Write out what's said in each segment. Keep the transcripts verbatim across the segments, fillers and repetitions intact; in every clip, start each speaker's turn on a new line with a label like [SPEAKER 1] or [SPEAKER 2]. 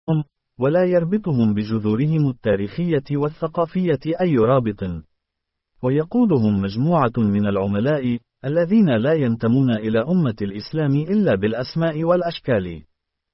[SPEAKER 1] ولا يربطهم بجذورهم التاريخية والثقافية أي رابط. ويقودهم مجموعة من العملاء الذين لا ينتمون إلى أمة الإسلام إلا بالأسماء والأشكال،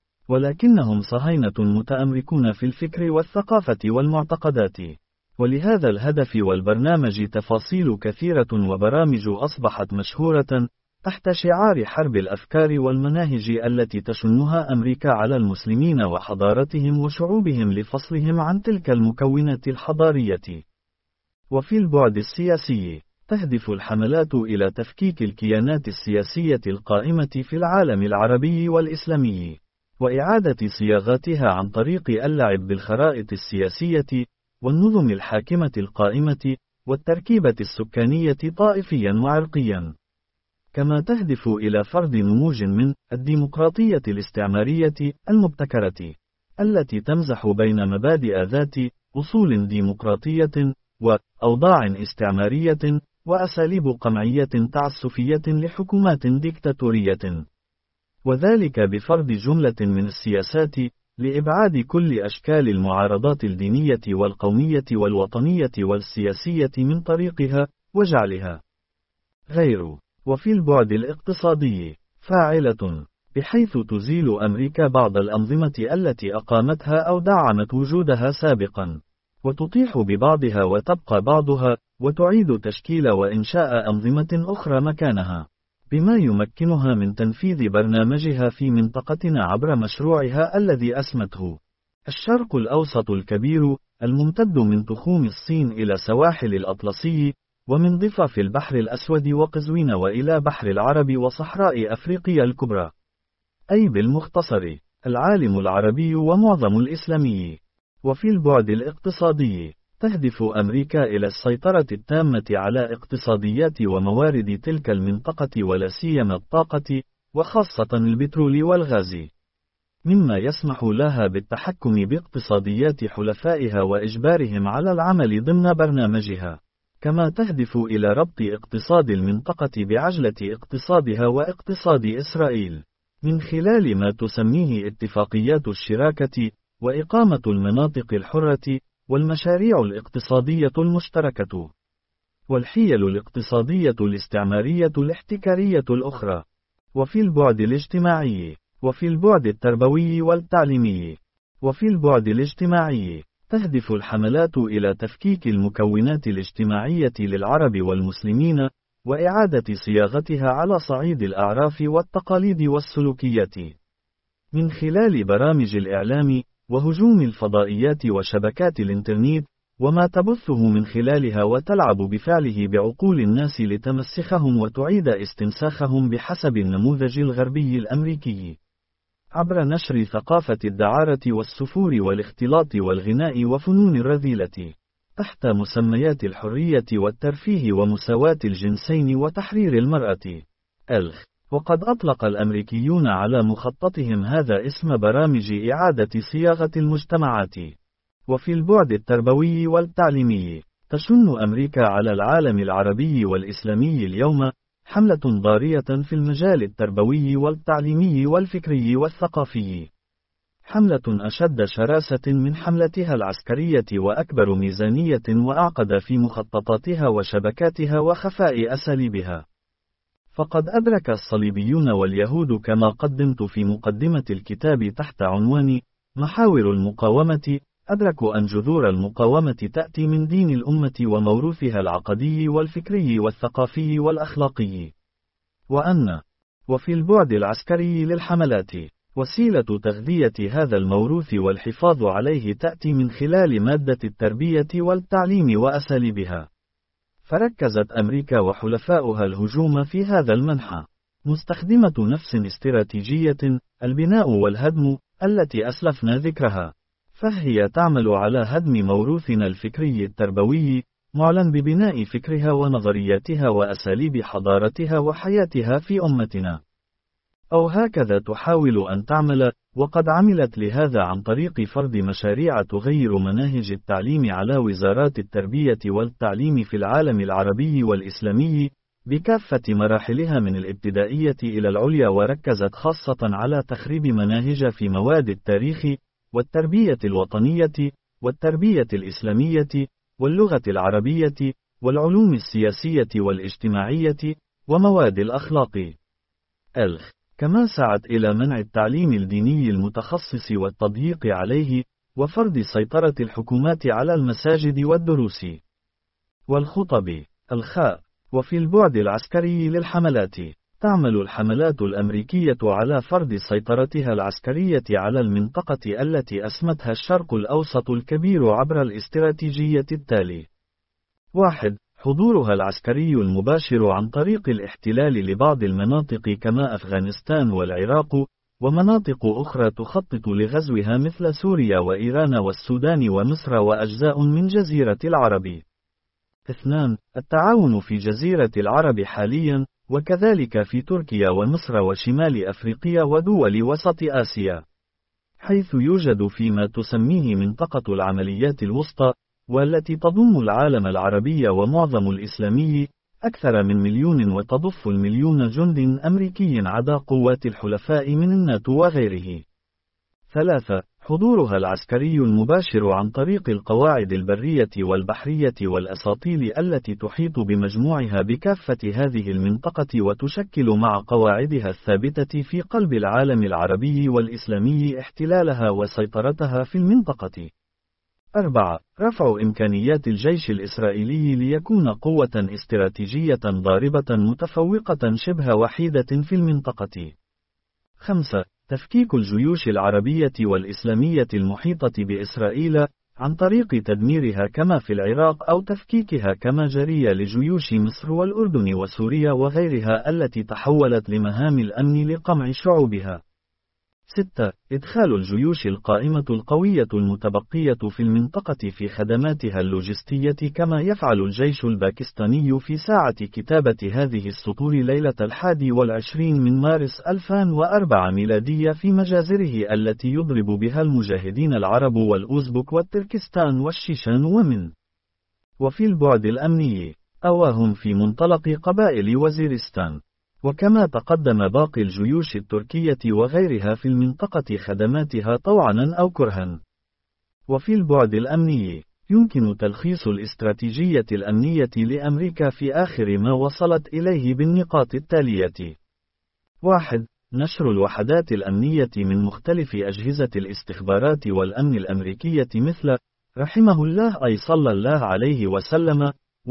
[SPEAKER 1] ولكنهم صهاينة متأمركون في الفكر والثقافة والمعتقدات. ولهذا الهدف والبرنامج تفاصيل كثيرة وبرامج أصبحت مشهورة تحت شعار حرب الأفكار والمناهج التي تشنها أمريكا على المسلمين وحضارتهم وشعوبهم لفصلهم عن تلك المكونات الحضارية. وفي البعد السياسي، تهدف الحملات إلى تفكيك الكيانات السياسية القائمة في العالم العربي والإسلامي، وإعادة صياغتها عن طريق اللعب بالخرائط السياسية والنظم الحاكمة القائمة والتركيبة السكانية طائفيا وعرقيا. كما تهدف إلى فرض نموذج من الديمقراطية الاستعمارية المبتكرة، التي تمزح بين مبادئ ذات أصول ديمقراطية وأوضاع استعمارية وأساليب قمعية تعسفية لحكومات ديكتاتورية، وذلك بفرض جملة من السياسات لإبعاد كل أشكال المعارضات الدينية والقومية والوطنية والسياسية من طريقها وجعلها غير. وفي البعد الاقتصادي، فاعلة، بحيث تزيل أمريكا بعض الأنظمة التي أقامتها أو دعمت وجودها سابقا، وتطيح ببعضها وتبقى بعضها، وتعيد تشكيل وإنشاء أنظمة أخرى مكانها، بما يمكنها من تنفيذ برنامجها في منطقتنا عبر مشروعها الذي أسمته الشرق الأوسط الكبير، الممتد من تخوم الصين إلى سواحل الأطلسي، ومن ضفاف البحر الأسود وقزوين وإلى بحر العرب وصحراء أفريقيا الكبرى، أي بالمختصر العالم العربي ومعظم الإسلامي. وفي البعد الاقتصادي، تهدف أمريكا إلى السيطرة التامة على اقتصاديات وموارد تلك المنطقة ولا سيما الطاقة، وخاصة البترول والغاز، مما يسمح لها بالتحكم باقتصاديات حلفائها وإجبارهم على العمل ضمن برنامجها. كما تهدف إلى ربط اقتصاد المنطقة بعجلة اقتصادها واقتصاد إسرائيل، من خلال ما تسميه اتفاقيات الشراكة، وإقامة المناطق الحرة، والمشاريع الاقتصادية المشتركة، والحيل الاقتصادية الاستعمارية الاحتكارية الأخرى. وفي البعد الاجتماعي، وفي البعد التربوي والتعليمي، وفي البعد الاجتماعي، تهدف الحملات إلى تفكيك المكونات الاجتماعية للعرب والمسلمين، وإعادة صياغتها على صعيد الأعراف والتقاليد والسلوكيات، من خلال برامج الإعلام وهجوم الفضائيات وشبكات الإنترنت وما تبثه من خلالها، وتلعب بفعله بعقول الناس لتمسخهم وتعيد استنساخهم بحسب النموذج الغربي الأمريكي، عبر نشر ثقافة الدعارة والسفور والاختلاط والغناء وفنون الرذيلة، تحت مسميات الحرية والترفيه ومساواة الجنسين وتحرير المرأة. ألخ. وقد أطلق الأمريكيون على مخططهم هذا اسم برامج إعادة صياغة المجتمعات. وفي البعد التربوي والتعليمي، تشن أمريكا على العالم العربي والإسلامي اليوم حملة ضارية في المجال التربوي والتعليمي والفكري والثقافي، حملة أشد شراسة من حملتها العسكرية وأكبر ميزانية وأعقد في مخططاتها وشبكاتها وخفاء أساليبها. فقد أدرك الصليبيون واليهود، كما قدمت في مقدمة الكتاب تحت عنوان محاور المقاومة، أدركوا أن جذور المقاومة تأتي من دين الأمة وموروثها العقدي والفكري والثقافي والأخلاقي، وأن وفي البعد العسكري للحملات وسيلة تغذية هذا الموروث والحفاظ عليه تأتي من خلال مادة التربية والتعليم وأساليبها. فركزت أمريكا وحلفاؤها الهجوم في هذا المنحى، مستخدمة نفس استراتيجية البناء والهدم التي أسلفنا ذكرها، فهي تعمل على هدم موروثنا الفكري التربوي، معلن ببناء فكرها ونظرياتها وأساليب حضارتها وحياتها في أمتنا، أو هكذا تحاول أن تعمل، وقد عملت لهذا عن طريق فرض مشاريع تغير مناهج التعليم على وزارات التربية والتعليم في العالم العربي والإسلامي بكافة مراحلها من الابتدائية إلى العليا، وركزت خاصة على تخريب مناهج في مواد التاريخ والتربية الوطنية، والتربية الإسلامية، واللغة العربية، والعلوم السياسية والاجتماعية، ومواد الأخلاق. ألخ. كما سعت إلى منع التعليم الديني المتخصص والتضييق عليه، وفرض سيطرة الحكومات على المساجد والدروس والخطب. الخاء. وفي البعد العسكري للحملات، تعمل الحملات الأمريكية على فرض سيطرتها العسكرية على المنطقة التي أسمتها الشرق الأوسط الكبير عبر الاستراتيجية التالي: واحد. حضورها العسكري المباشر عن طريق الاحتلال لبعض المناطق كما أفغانستان والعراق، ومناطق أخرى تخطط لغزوها مثل سوريا وإيران والسودان ومصر وأجزاء من جزيرة العرب. اثنان. التعاون في جزيرة العرب حاليا، وكذلك في تركيا ومصر وشمال أفريقيا ودول وسط آسيا، حيث يوجد فيما تسميه منطقة العمليات الوسطى، والتي تضم العالم العربي ومعظم الإسلامي، أكثر من مليون، وتضف المليون جند أمريكي عدا قوات الحلفاء من الناتو وغيره. ثلاثة. حضورها العسكري المباشر عن طريق القواعد البرية والبحرية والأساطيل التي تحيط بمجموعها بكافة هذه المنطقة، وتشكل مع قواعدها الثابتة في قلب العالم العربي والإسلامي احتلالها وسيطرتها في المنطقة. أربعة. رفع إمكانيات الجيش الإسرائيلي ليكون قوة استراتيجية ضاربة متفوقة شبه وحيدة في المنطقة. خمسة. تفكيك الجيوش العربية والإسلامية المحيطة بإسرائيل عن طريق تدميرها كما في العراق، أو تفكيكها كما جري لجيوش مصر والأردن وسوريا وغيرها التي تحولت لمهام الأمن لقمع شعوبها. ستة. إدخال الجيوش القائمة القوية المتبقية في المنطقة في خدماتها اللوجستية كما يفعل الجيش الباكستاني في ساعة كتابة هذه السطور ليلة الحادي والعشرين من مارس ألفين وأربعة ميلادية في مجازره التي يضرب بها المجاهدين العرب والأوزبك والتركستان والشيشان ومن. وفي البعد الأمني، أواهم في منطلق قبائل وزيرستان. وكما تقدم باقي الجيوش التركية وغيرها في المنطقة خدماتها طوعا أو كرها. وفي البعد الأمني، يمكن تلخيص الاستراتيجية الأمنية لأمريكا في آخر ما وصلت إليه بالنقاط التالية: واحد. نشر الوحدات الأمنية من مختلف أجهزة الاستخبارات والأمن الأمريكية مثل رحمه الله أي صلى الله عليه وسلم،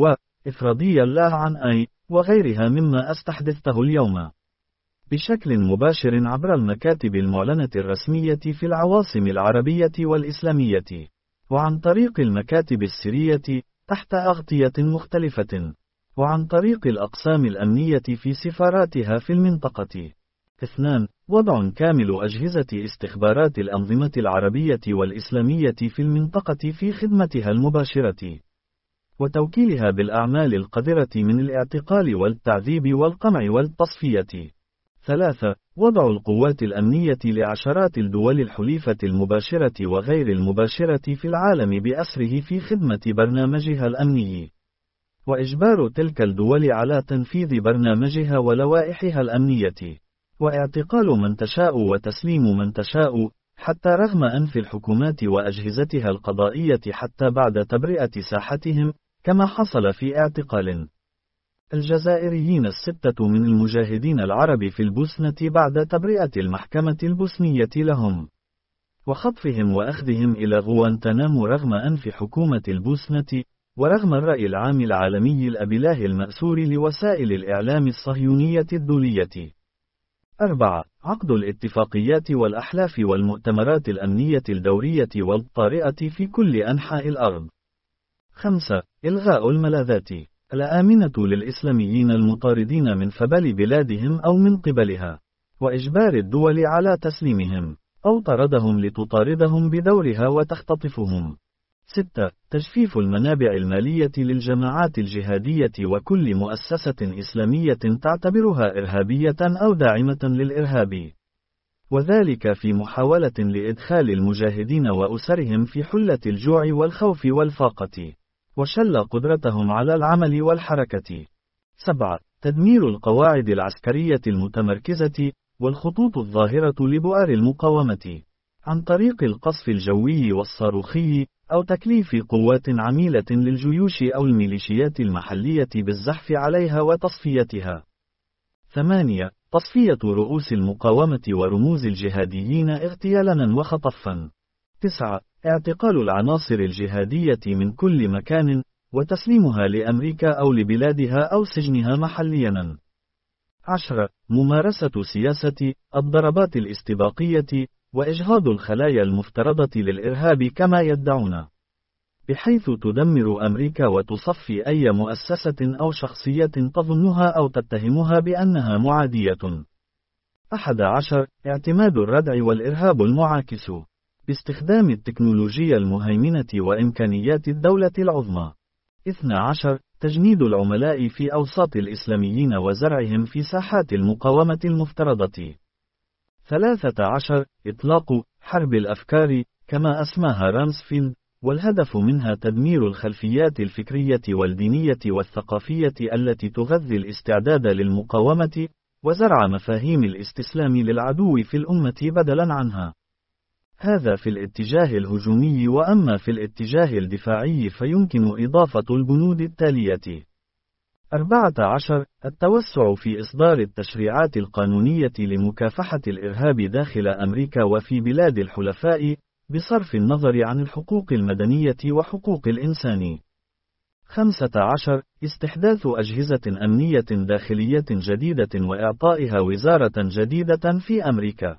[SPEAKER 1] وإفرادي الله عن أي، وغيرها مما أستحدثته اليوم، بشكل مباشر عبر المكاتب المعلنة الرسمية في العواصم العربية والإسلامية، وعن طريق المكاتب السرية تحت أغطية مختلفة، وعن طريق الأقسام الأمنية في سفاراتها في المنطقة. اثنان. وضع كامل أجهزة استخبارات الأنظمة العربية والإسلامية في المنطقة في خدمتها المباشرة، وتوكيلها بالأعمال القذرة من الاعتقال والتعذيب والقمع والتصفية. ثلاثة. وضع القوات الأمنية لعشرات الدول الحليفة المباشرة وغير المباشرة في العالم بأسره في خدمة برنامجها الأمني، وإجبار تلك الدول على تنفيذ برنامجها ولوائحها الأمنية، واعتقال من تشاء وتسليم من تشاء، حتى رغم أنف الحكومات وأجهزتها القضائية حتى بعد تبرئة ساحتهم، كما حصل في اعتقال الجزائريين الستة من المجاهدين العرب في البوسنة بعد تبرئة المحكمة البوسنية لهم، وخطفهم وأخذهم إلى غوانتنامو رغم أنف حكومة البوسنة، ورغم الرأي العام العالمي الأبلاه المأسور لوسائل الإعلام الصهيونية الدولية. أربعة. عقد الاتفاقيات والأحلاف والمؤتمرات الأمنية الدورية والطارئة في كل أنحاء الأرض. خمسة. إلغاء الملاذات الآمنة للإسلاميين المطاردين من فبل بلادهم أو من قبلها، وإجبار الدول على تسليمهم، أو طردهم لتطاردهم بدورها وتختطفهم. ستة. تجفيف المنابع المالية للجماعات الجهادية وكل مؤسسة إسلامية تعتبرها إرهابية أو داعمة للإرهاب، وذلك في محاولة لإدخال المجاهدين وأسرهم في حلة الجوع والخوف والفاقة، وشل قدرتهم على العمل والحركة. سبعة. تدمير القواعد العسكرية المتمركزة والخطوط الظاهرة لبؤر المقاومة، عن طريق القصف الجوي والصاروخي، أو تكليف قوات عميلة للجيوش أو الميليشيات المحلية بالزحف عليها وتصفيتها. ثمانية. تصفية رؤوس المقاومة ورموز الجهاديين اغتيالا وخطفا. تسعة. اعتقال العناصر الجهادية من كل مكان، وتسليمها لأمريكا أو لبلادها أو سجنها محليا. عشرة. ممارسة سياسة الضربات الاستباقية، وإجهاض الخلايا المفترضة للإرهاب كما يدعون، بحيث تدمر أمريكا وتصفي أي مؤسسة أو شخصية تظنها أو تتهمها بأنها معادية. أحد عشر. اعتماد الردع والإرهاب المعاكس، باستخدام التكنولوجيا المهيمنة وإمكانيات الدولة العظمى. اثني عشر. تجنيد العملاء في أوساط الإسلاميين وزرعهم في ساحات المقاومة المفترضة. ثلاثة عشر. إطلاق حرب الأفكار كما أسماها رامسفيلد، والهدف منها تدمير الخلفيات الفكرية والدينية والثقافية التي تغذي الاستعداد للمقاومة، وزرع مفاهيم الاستسلام للعدو في الأمة بدلا عنها. هذا في الاتجاه الهجومي، وأما في الاتجاه الدفاعي فيمكن إضافة البنود التالية. أربعة عشر. التوسع في إصدار التشريعات القانونية لمكافحة الإرهاب داخل أمريكا وفي بلاد الحلفاء، بصرف النظر عن الحقوق المدنية وحقوق الإنسان. خمسة عشر. استحداث أجهزة أمنية داخلية جديدة وإعطائها وزارة جديدة في أمريكا.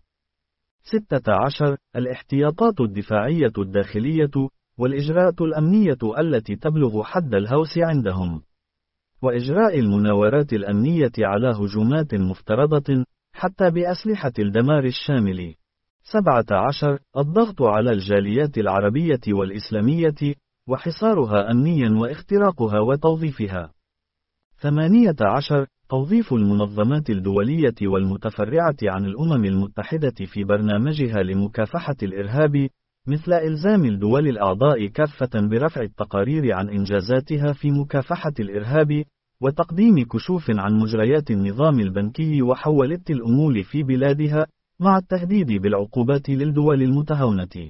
[SPEAKER 1] ستة عشر. الاحتياطات الدفاعية الداخلية، والإجراءات الأمنية التي تبلغ حد الهوس عندهم، وإجراء المناورات الأمنية على هجومات مفترضة، حتى بأسلحة الدمار الشامل. سبعة عشر. الضغط على الجاليات العربية والإسلامية، وحصارها أمنيا واختراقها وتوظيفها. ثمانية عشر. توظيف المنظمات الدولية والمتفرعة عن الأمم المتحدة في برنامجها لمكافحة الإرهاب، مثل إلزام الدول الأعضاء كافة برفع التقارير عن إنجازاتها في مكافحة الإرهاب، وتقديم كشوف عن مجريات النظام البنكي وحولة الأموال في بلادها، مع التهديد بالعقوبات للدول المتهاونة.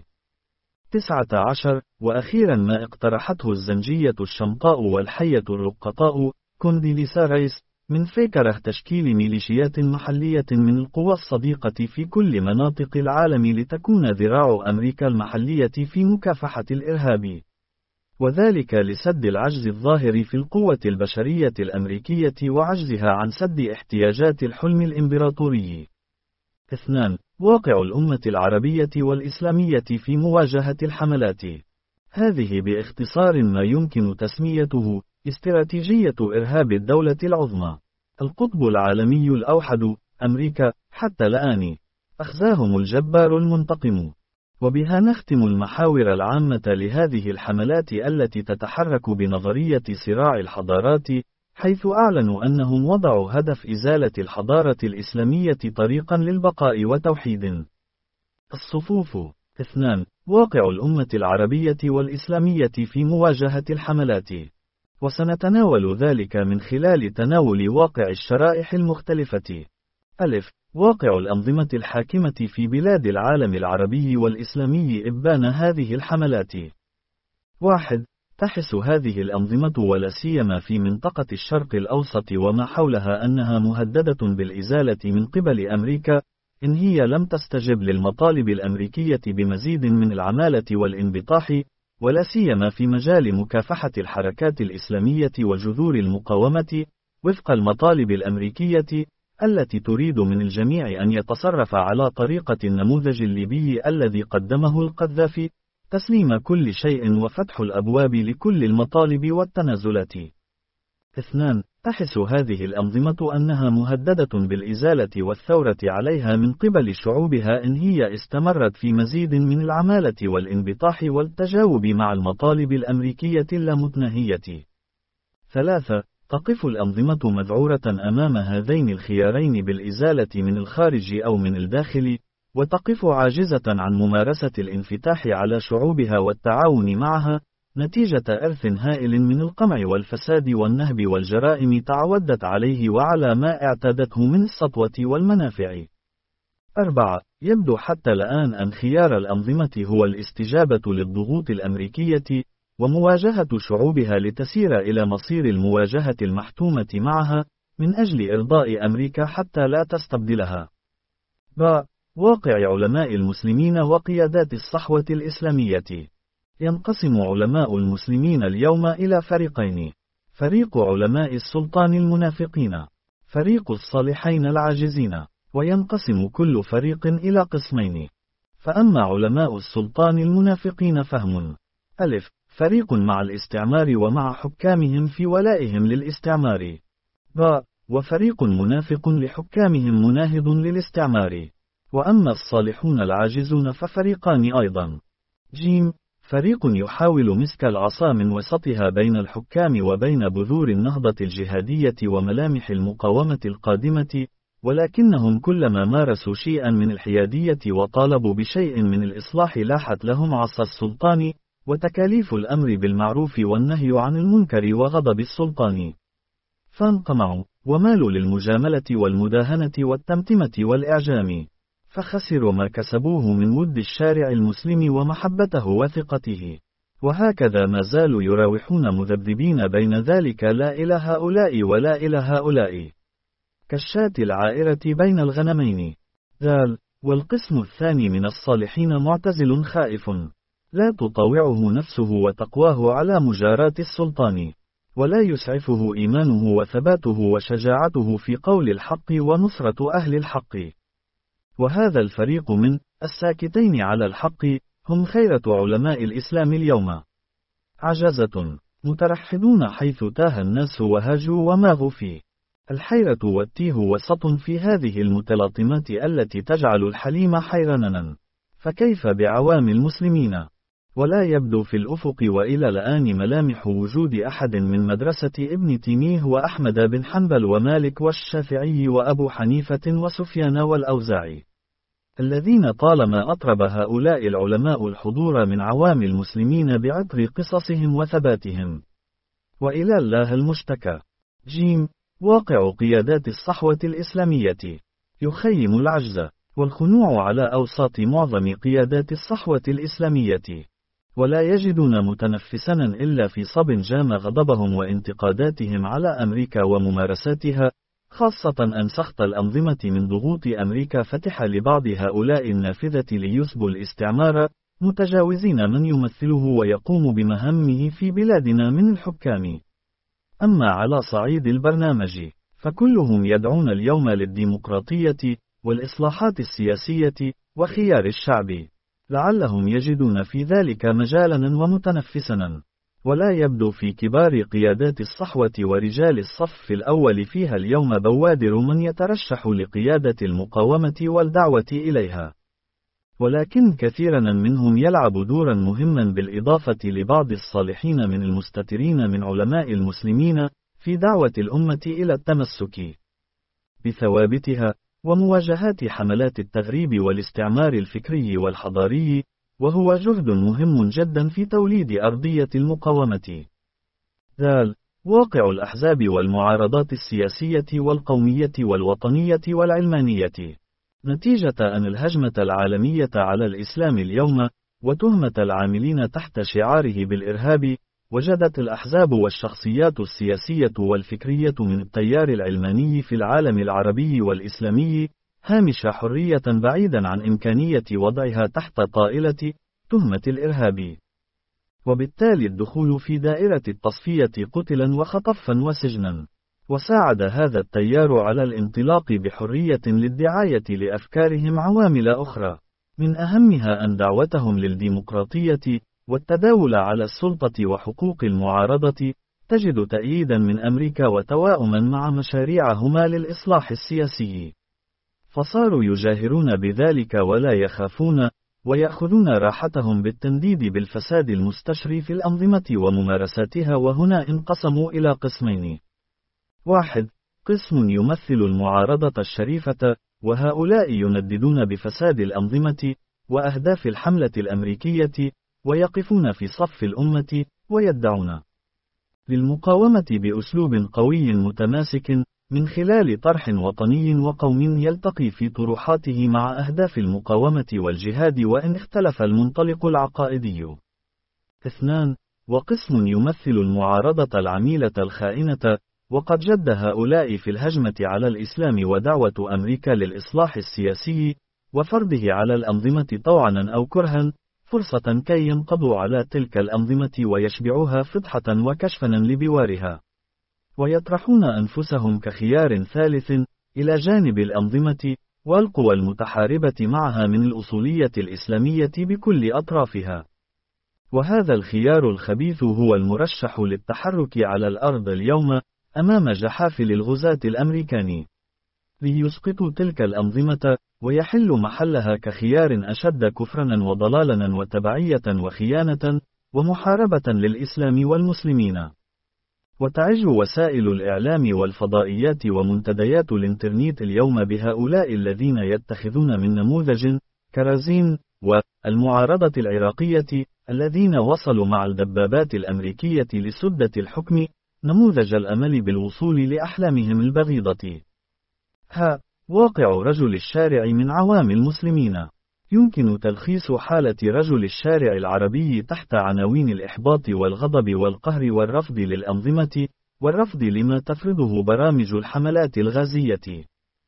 [SPEAKER 1] تسعة عشر. وأخيرا ما اقترحته الزنجية الشمطاء والحية الرقطاء كونديليسا رايس من فكرة تشكيل ميليشيات محلية من القوى الصديقة في كل مناطق العالم لتكون ذراع أمريكا المحلية في مكافحة الإرهاب، وذلك لسد العجز الظاهر في القوة البشرية الأمريكية وعجزها عن سد احتياجات الحلم الإمبراطوري. اثنان. واقع الأمة العربية والإسلامية في مواجهة الحملات. هذه باختصار ما يمكن تسميته استراتيجية إرهاب الدولة العظمى. القطب العالمي الأوحد، أمريكا، حتى الآن أخزاهم الجبار المنتقم. وبها نختم المحاور العامة لهذه الحملات التي تتحرك بنظرية صراع الحضارات، حيث أعلنوا أنهم وضعوا هدف إزالة الحضارة الإسلامية طريقا للبقاء وتوحيد الصفوف. اثنان. واقع الأمة العربية والإسلامية في مواجهة الحملات. وسنتناول ذلك من خلال تناول واقع الشرائح المختلفة. ألف. واقع الأنظمة الحاكمة في بلاد العالم العربي والإسلامي إبان هذه الحملات. واحد. تحس هذه الأنظمة ولا سيما في منطقة الشرق الأوسط وما حولها أنها مهددة بالإزالة من قبل أمريكا، إن هي لم تستجب للمطالب الأمريكية بمزيد من العمالة والانبطاح، ولا سيما في مجال مكافحة الحركات الإسلامية وجذور المقاومة، وفق المطالب الأمريكية التي تريد من الجميع أن يتصرف على طريقة النموذج الليبي الذي قدمه القذافي، تسليم كل شيء وفتح الأبواب لكل المطالب والتنازلات. اثنان. تحس هذه الأنظمة أنها مهددة بالإزالة والثورة عليها من قبل شعوبها إن هي استمرت في مزيد من العمالة والانبطاح والتجاوب مع المطالب الأمريكية اللامتناهية. ثلاثة. تقف الأنظمة مذعورة أمام هذين الخيارين بالإزالة من الخارج أو من الداخل، وتقف عاجزة عن ممارسة الانفتاح على شعوبها والتعاون معها، نتيجة إرث هائل من القمع والفساد والنهب والجرائم تعودت عليه وعلى ما اعتادته من السطوة والمنافع. أربعة. يبدو حتى الآن أن خيار الأنظمة هو الاستجابة للضغوط الأمريكية، ومواجهة شعوبها لتسير إلى مصير المواجهة المحتومة معها، من أجل إرضاء أمريكا حتى لا تستبدلها. ب. واقع علماء المسلمين وقيادات الصحوة الإسلامية. ينقسم علماء المسلمين اليوم إلى فريقين: فريق علماء السلطان المنافقين، فريق الصالحين العاجزين. وينقسم كل فريق إلى قسمين. فأما علماء السلطان المنافقين فهم: ألف. فريق مع الاستعمار ومع حكامهم في ولائهم للاستعمار. ب. وفريق منافق لحكامهم مناهض للاستعمار. وأما الصالحون العاجزون ففريقان أيضا. ج. فريق يحاول مسك العصا من وسطها بين الحكام وبين بذور النهضة الجهادية وملامح المقاومة القادمة، ولكنهم كلما مارسوا شيئا من الحيادية وطالبوا بشيء من الإصلاح لاحت لهم عصا السلطان، وتكاليف الأمر بالمعروف والنهي عن المنكر وغضب السلطان، فانقمعوا ومالوا للمجاملة والمداهنة والتمتمة والإعجام، فخسروا ما كسبوه من ود الشارع المسلم ومحبته وثقته. وهكذا ما زالوا يراوحون مذبذبين بين ذلك، لا إلى هؤلاء ولا إلى هؤلاء، كالشاة العائرة بين الغنمين. ذال. والقسم الثاني من الصالحين معتزل خائف، لا تطاوعه نفسه وتقواه على مجاراة السلطان، ولا يسعفه إيمانه وثباته وشجاعته في قول الحق ونصرة أهل الحق. وهذا الفريق من الساكتين على الحق هم خيرة علماء الإسلام اليوم. عجزة مترحدون حيث تاه الناس وهاجوا وماغوا فيه. الحيرة والتيه وسط في هذه المتلاطمات التي تجعل الحليم حيرانًا، فكيف بعوام المسلمين؟ ولا يبدو في الأفق وإلى الآن ملامح وجود أحد من مدرسة ابن تيمية وأحمد بن حنبل ومالك والشافعي وأبو حنيفة وسفيان والأوزاعي، الذين طالما أطرب هؤلاء العلماء الحضور من عوام المسلمين بعطر قصصهم وثباتهم. وإلى الله المشتكى. ج. واقع قيادات الصحوة الإسلامية يخيم العجز والخنوع على أوساط معظم قيادات الصحوة الإسلامية، ولا يجدون متنفسا إلا في صب جام غضبهم وانتقاداتهم على أمريكا وممارساتها، خاصة أن سخط الأنظمة من ضغوط أمريكا فتح لبعض هؤلاء النافذة ليسبوا الاستعمار، متجاوزين من يمثله ويقوم بمهامه في بلادنا من الحكام. أما على صعيد البرنامج، فكلهم يدعون اليوم للديمقراطية والإصلاحات السياسية وخيار الشعب، لعلهم يجدون في ذلك مجالا ومتنفسا. ولا يبدو في كبار قيادات الصحوة ورجال الصف الأول فيها اليوم بوادر من يترشح لقيادة المقاومة والدعوة إليها، ولكن كثيرا منهم يلعب دورا مهما بالإضافة لبعض الصالحين من المستترين من علماء المسلمين في دعوة الأمة إلى التمسك بثوابتها ومواجهات حملات التغريب والاستعمار الفكري والحضاري، وهو جهد مهم جدا في توليد أرضية المقاومة. ذال. واقع الأحزاب والمعارضات السياسية والقومية والوطنية والعلمانية. نتيجة أن الهجمة العالمية على الإسلام اليوم وتهمة العاملين تحت شعاره بالإرهاب، وجدت الأحزاب والشخصيات السياسية والفكرية من التيار العلماني في العالم العربي والإسلامي هامش حرية بعيدا عن إمكانية وضعها تحت طائلة تهمة الإرهاب، وبالتالي الدخول في دائرة التصفية قتلا وخطفا وسجنا. وساعد هذا التيار على الانطلاق بحرية للدعاية لأفكارهم عوامل أخرى، من أهمها أن دعوتهم للديمقراطية والتداول على السلطة وحقوق المعارضة تجد تأييدا من أمريكا وتواؤما مع مشاريعهما للإصلاح السياسي، فصاروا يجاهرون بذلك ولا يخافون، ويأخذون راحتهم بالتنديد بالفساد المستشري في الأنظمة وممارساتها. وهنا انقسموا إلى قسمين: واحد. قسم يمثل المعارضة الشريفة، وهؤلاء ينددون بفساد الأنظمة وأهداف الحملة الأمريكية، ويقفون في صف الأمة، ويدعون للمقاومة بأسلوب قوي متماسك من خلال طرح وطني وقوم يلتقي في طروحاته مع أهداف المقاومة والجهاد وإن اختلف المنطلق العقائدي. اثنان. وقسم يمثل المعارضة العميلة الخائنة، وقد جد هؤلاء في الهجمة على الإسلام ودعوة أمريكا للإصلاح السياسي وفرضه على الأنظمة طوعا أو كرها فرصة كي ينقضوا على تلك الأنظمة ويشبعوها فضحة وكشفنا لبوارها، ويطرحون أنفسهم كخيار ثالث إلى جانب الأنظمة والقوى المتحاربة معها من الأصولية الإسلامية بكل أطرافها. وهذا الخيار الخبيث هو المرشح للتحرك على الأرض اليوم أمام جحافل الغزاة الأمريكان، ليسقطوا تلك الأنظمة ويحل محلها كخيار أشد كفرا وضلالا وتبعية وخيانة ومحاربة للإسلام والمسلمين. وتعج وسائل الإعلام والفضائيات ومنتديات الإنترنت اليوم بهؤلاء الذين يتخذون من نموذج كرازين والمعارضة العراقية الذين وصلوا مع الدبابات الأمريكية لسدة الحكم نموذج الأمل بالوصول لأحلامهم البغيضة. ها واقع رجل الشارع من عوام المسلمين. يمكن تلخيص حالة رجل الشارع العربي تحت عناوين الإحباط والغضب والقهر والرفض للأنظمة، والرفض لما تفرضه برامج الحملات الغازية.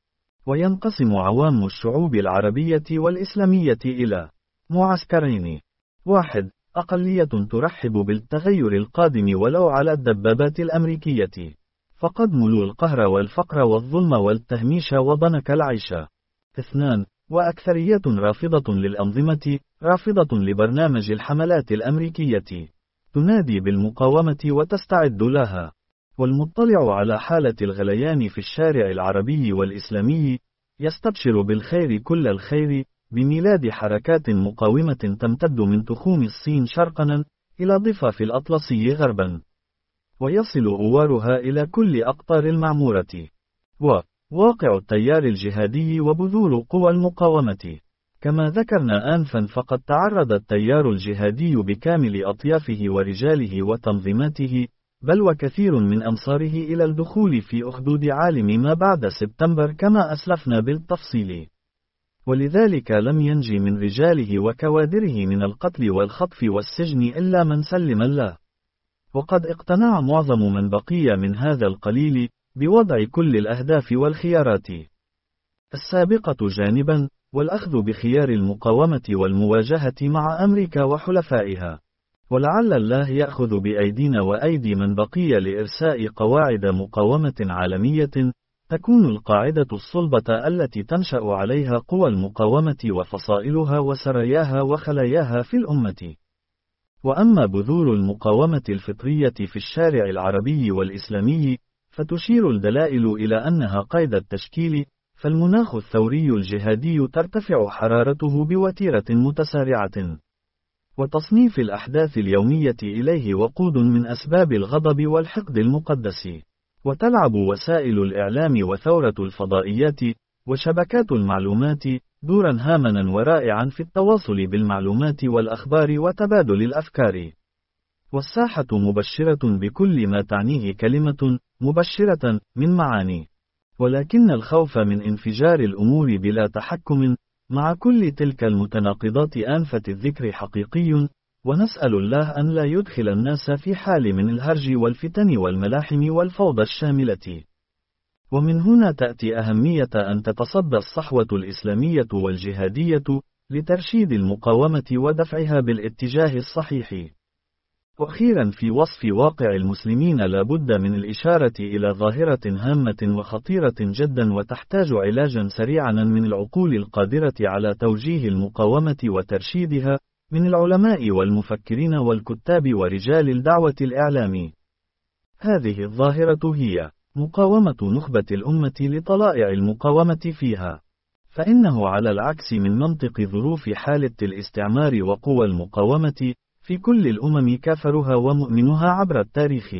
[SPEAKER 1] وينقسم عوام الشعوب العربية والإسلامية إلى معسكرين. واحد. أقلية ترحب بالتغير القادم ولو على الدبابات الأمريكية، فقد ملوا القهر والفقر والظلم والتهميش وضنك العيش. اثنان. وأكثرية رافضة للأنظمة، رافضة لبرنامج الحملات الأمريكية، تنادي بالمقاومة وتستعد لها. والمطلع على حالة الغليان في الشارع العربي والإسلامي يستبشر بالخير كل الخير بميلاد حركات مقاومة تمتد من تخوم الصين شرقا إلى ضفاف الأطلسي غربا، ويصل أوارها إلى كل أقطار المعمورة. وواقع التيار الجهادي وبذور قوى المقاومة. كما ذكرنا آنفا فقد تعرض التيار الجهادي بكامل أطيافه ورجاله وتنظيماته بل وكثير من أمصاره إلى الدخول في أخدود عالم ما بعد سبتمبر كما أسلفنا بالتفصيل، ولذلك لم ينجي من رجاله وكوادره من القتل والخطف والسجن إلا من سلم الله. وقد اقتنع معظم من بقي من هذا القليل بوضع كل الأهداف والخيارات السابقة جانبا، والأخذ بخيار المقاومة والمواجهة مع أمريكا وحلفائها. ولعل الله يأخذ بأيدينا وأيدي من بقي لإرساء قواعد مقاومة عالمية تكون القاعدة الصلبة التي تنشأ عليها قوى المقاومة وفصائلها وسراياها وخلاياها في الأمة. وأما بذور المقاومة الفطرية في الشارع العربي والإسلامي فتشير الدلائل إلى أنها قيد التشكيل، فالمناخ الثوري الجهادي ترتفع حرارته بوتيرة متسارعة، وتصنيف الأحداث اليومية إليه وقود من أسباب الغضب والحقد المقدس. وتلعب وسائل الإعلام وثورة الفضائيات وشبكات المعلومات دورا هامنا ورائعا في التواصل بالمعلومات والأخبار وتبادل الأفكار. والساحة مبشرة بكل ما تعنيه كلمة مبشرة من معاني. ولكن الخوف من انفجار الأمور بلا تحكم مع كل تلك المتناقضات آنفة الذكر حقيقي، ونسأل الله أن لا يدخل الناس في حال من الهرج والفتن والملاحم والفوضى الشاملة. ومن هنا تأتي أهمية أن تتصدى الصحوة الإسلامية والجهادية لترشيد المقاومة ودفعها بالاتجاه الصحيح. وأخيرا في وصف واقع المسلمين لا بد من الإشارة إلى ظاهرة هامة وخطيرة جدا وتحتاج علاجا سريعا من العقول القادرة على توجيه المقاومة وترشيدها من العلماء والمفكرين والكتاب ورجال الدعوة الإعلام. هذه الظاهرة هي مقاومة نخبة الأمة لطلائع المقاومة فيها. فإنه على العكس من منطق ظروف حالة الاستعمار وقوى المقاومة في كل الأمم كافرها ومؤمنها عبر التاريخ،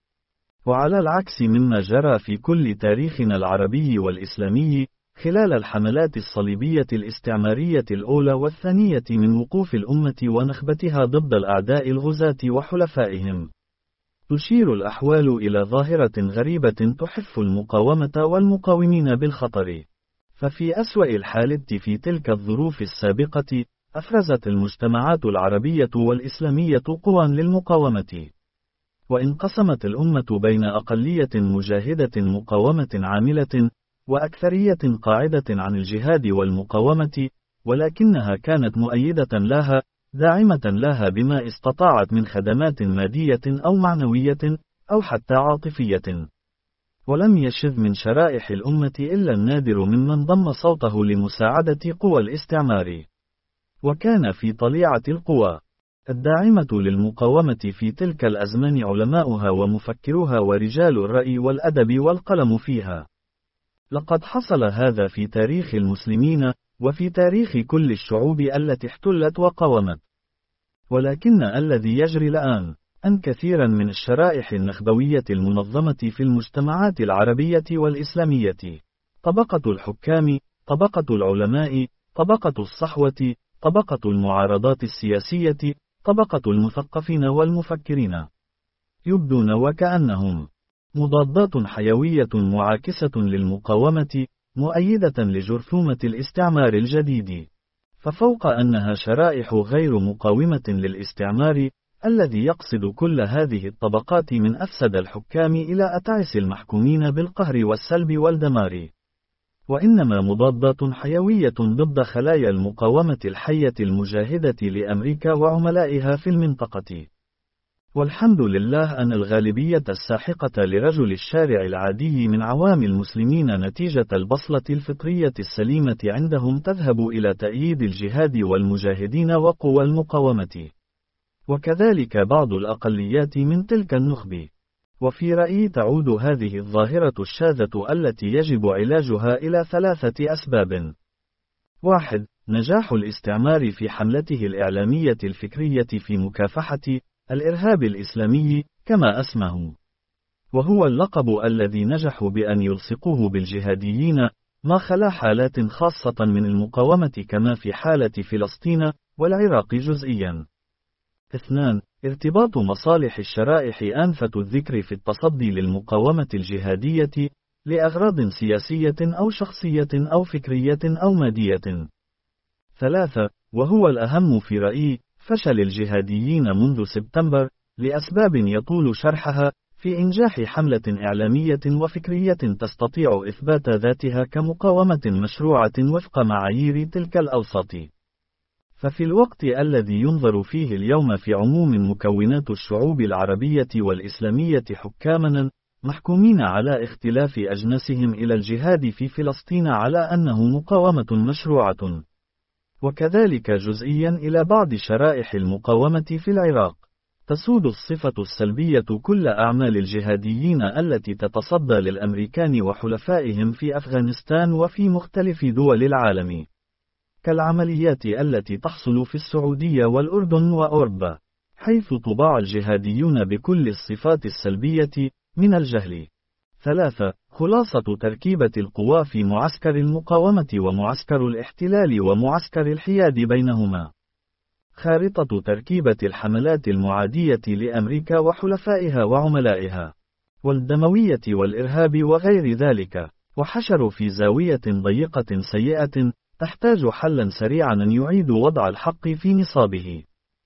[SPEAKER 1] وعلى العكس مما جرى في كل تاريخنا العربي والإسلامي خلال الحملات الصليبية الاستعمارية الأولى والثانية من وقوف الأمة ونخبتها ضد الأعداء الغزاة وحلفائهم. تشير الأحوال إلى ظاهرة غريبة تحف المقاومة والمقاومين بالخطر. ففي أسوأ الحالات في تلك الظروف السابقة، أفرزت المجتمعات العربية والإسلامية قوى للمقاومة. وانقسمت الأمة بين أقلية مجاهدة مقاومة عاملة، وأكثرية قاعدة عن الجهاد والمقاومة، ولكنها كانت مؤيدة لها، داعمة لها بما استطاعت من خدمات مادية أو معنوية، أو حتى عاطفية. ولم يشذ من شرائح الأمة إلا النادر ممن ضم صوته لمساعدة قوى الاستعمار. وكان في طليعة القوى الداعمة للمقاومة في تلك الأزمان علماؤها ومفكروها ورجال الرأي والأدب والقلم فيها. لقد حصل هذا في تاريخ المسلمين، وفي تاريخ كل الشعوب التي احتلت وقاومت. ولكن الذي يجري الآن، أن كثيرا من الشرائح النخبوية المنظمة في المجتمعات العربية والإسلامية، طبقة الحكام، طبقة العلماء، طبقة الصحوة، طبقة المعارضات السياسية، طبقة المثقفين والمفكرين، يبدون وكأنهم مضادات حيوية معاكسة للمقاومة، مؤيدة لجرثومة الاستعمار الجديد. ففوق أنها شرائح غير مقاومة للاستعمار الذي يقصد كل هذه الطبقات من أفسد الحكام إلى أتعس المحكومين بالقهر والسلب والدمار، وإنما مضادات حيوية ضد خلايا المقاومة الحية المجاهدة لأمريكا وعملائها في المنطقة. والحمد لله أن الغالبية الساحقة لرجل الشارع العادي من عوام المسلمين نتيجة البصلة الفطرية السليمة عندهم تذهب إلى تأييد الجهاد والمجاهدين وقوى المقاومة. وكذلك بعض الأقليات من تلك النخب. وفي رأيي تعود هذه الظاهرة الشاذة التي يجب علاجها إلى ثلاثة أسباب. واحد، نجاح الاستعمار في حملته الإعلامية الفكرية في مكافحة الإرهاب الإسلامي كما أسمه، وهو اللقب الذي نجحوا بأن يلصقوه بالجهاديين، ما خلا حالات خاصة من المقاومة كما في حالة فلسطين والعراق جزئيا. اثنان، ارتباط مصالح الشرائح أنفة الذكر في التصدي للمقاومة الجهادية لأغراض سياسية أو شخصية أو فكرية أو مادية. ثلاثة، وهو الأهم في رأيي، فشل الجهاديين منذ سبتمبر لأسباب يطول شرحها في إنجاح حملة إعلامية وفكرية تستطيع إثبات ذاتها كمقاومة مشروعة وفق معايير تلك الأوساط. ففي الوقت الذي ينظر فيه اليوم في عموم مكونات الشعوب العربية والإسلامية حكاماً محكومين على اختلاف أجناسهم إلى الجهاد في فلسطين على أنه مقاومة مشروعة، وكذلك جزئياً إلى بعض شرائح المقاومة في العراق، تسود الصفة السلبية كل أعمال الجهاديين التي تتصدى للأمريكان وحلفائهم في أفغانستان وفي مختلف دول العالم، كالعمليات التي تحصل في السعودية والأردن وأوروبا، حيث طباع الجهاديون بكل الصفات السلبية من الجهل. ثلاثة، خلاصة تركيبة القوى في معسكر المقاومة ومعسكر الاحتلال ومعسكر الحياد بينهما. خارطة تركيبة الحملات المعادية لأمريكا وحلفائها وعملائها، والدموية والإرهاب وغير ذلك، وحشر في زاوية ضيقة سيئة تحتاج حلا سريعا يعيد وضع الحق في نصابه.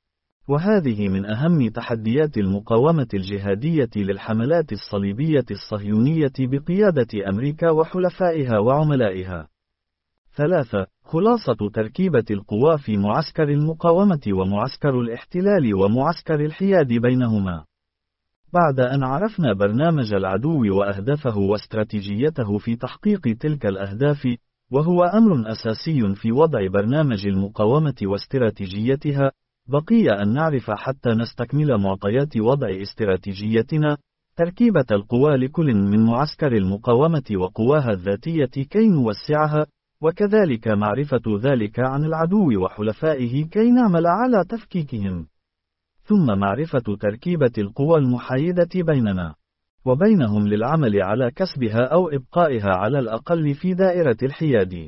[SPEAKER 1] وهذه من أهم تحديات المقاومة الجهادية للحملات الصليبية الصهيونية بقيادة أمريكا وحلفائها وعملائها. ثلاثة، خلاصة تركيبة القوى في معسكر المقاومة ومعسكر الاحتلال ومعسكر الحياد بينهما. بعد أن عرفنا برنامج العدو وأهدافه واستراتيجيته في تحقيق تلك الأهداف، وهو أمر أساسي في وضع برنامج المقاومة واستراتيجيتها، بقي أن نعرف حتى نستكمل معطيات وضع استراتيجيتنا تركيبة القوى لكل من معسكر المقاومة وقواها الذاتية كي نوسعها، وكذلك معرفة ذلك عن العدو وحلفائه كي نعمل على تفكيكهم، ثم معرفة تركيبة القوى المحايدة بيننا وبينهم للعمل على كسبها أو إبقائها على الأقل في دائرة الحياد.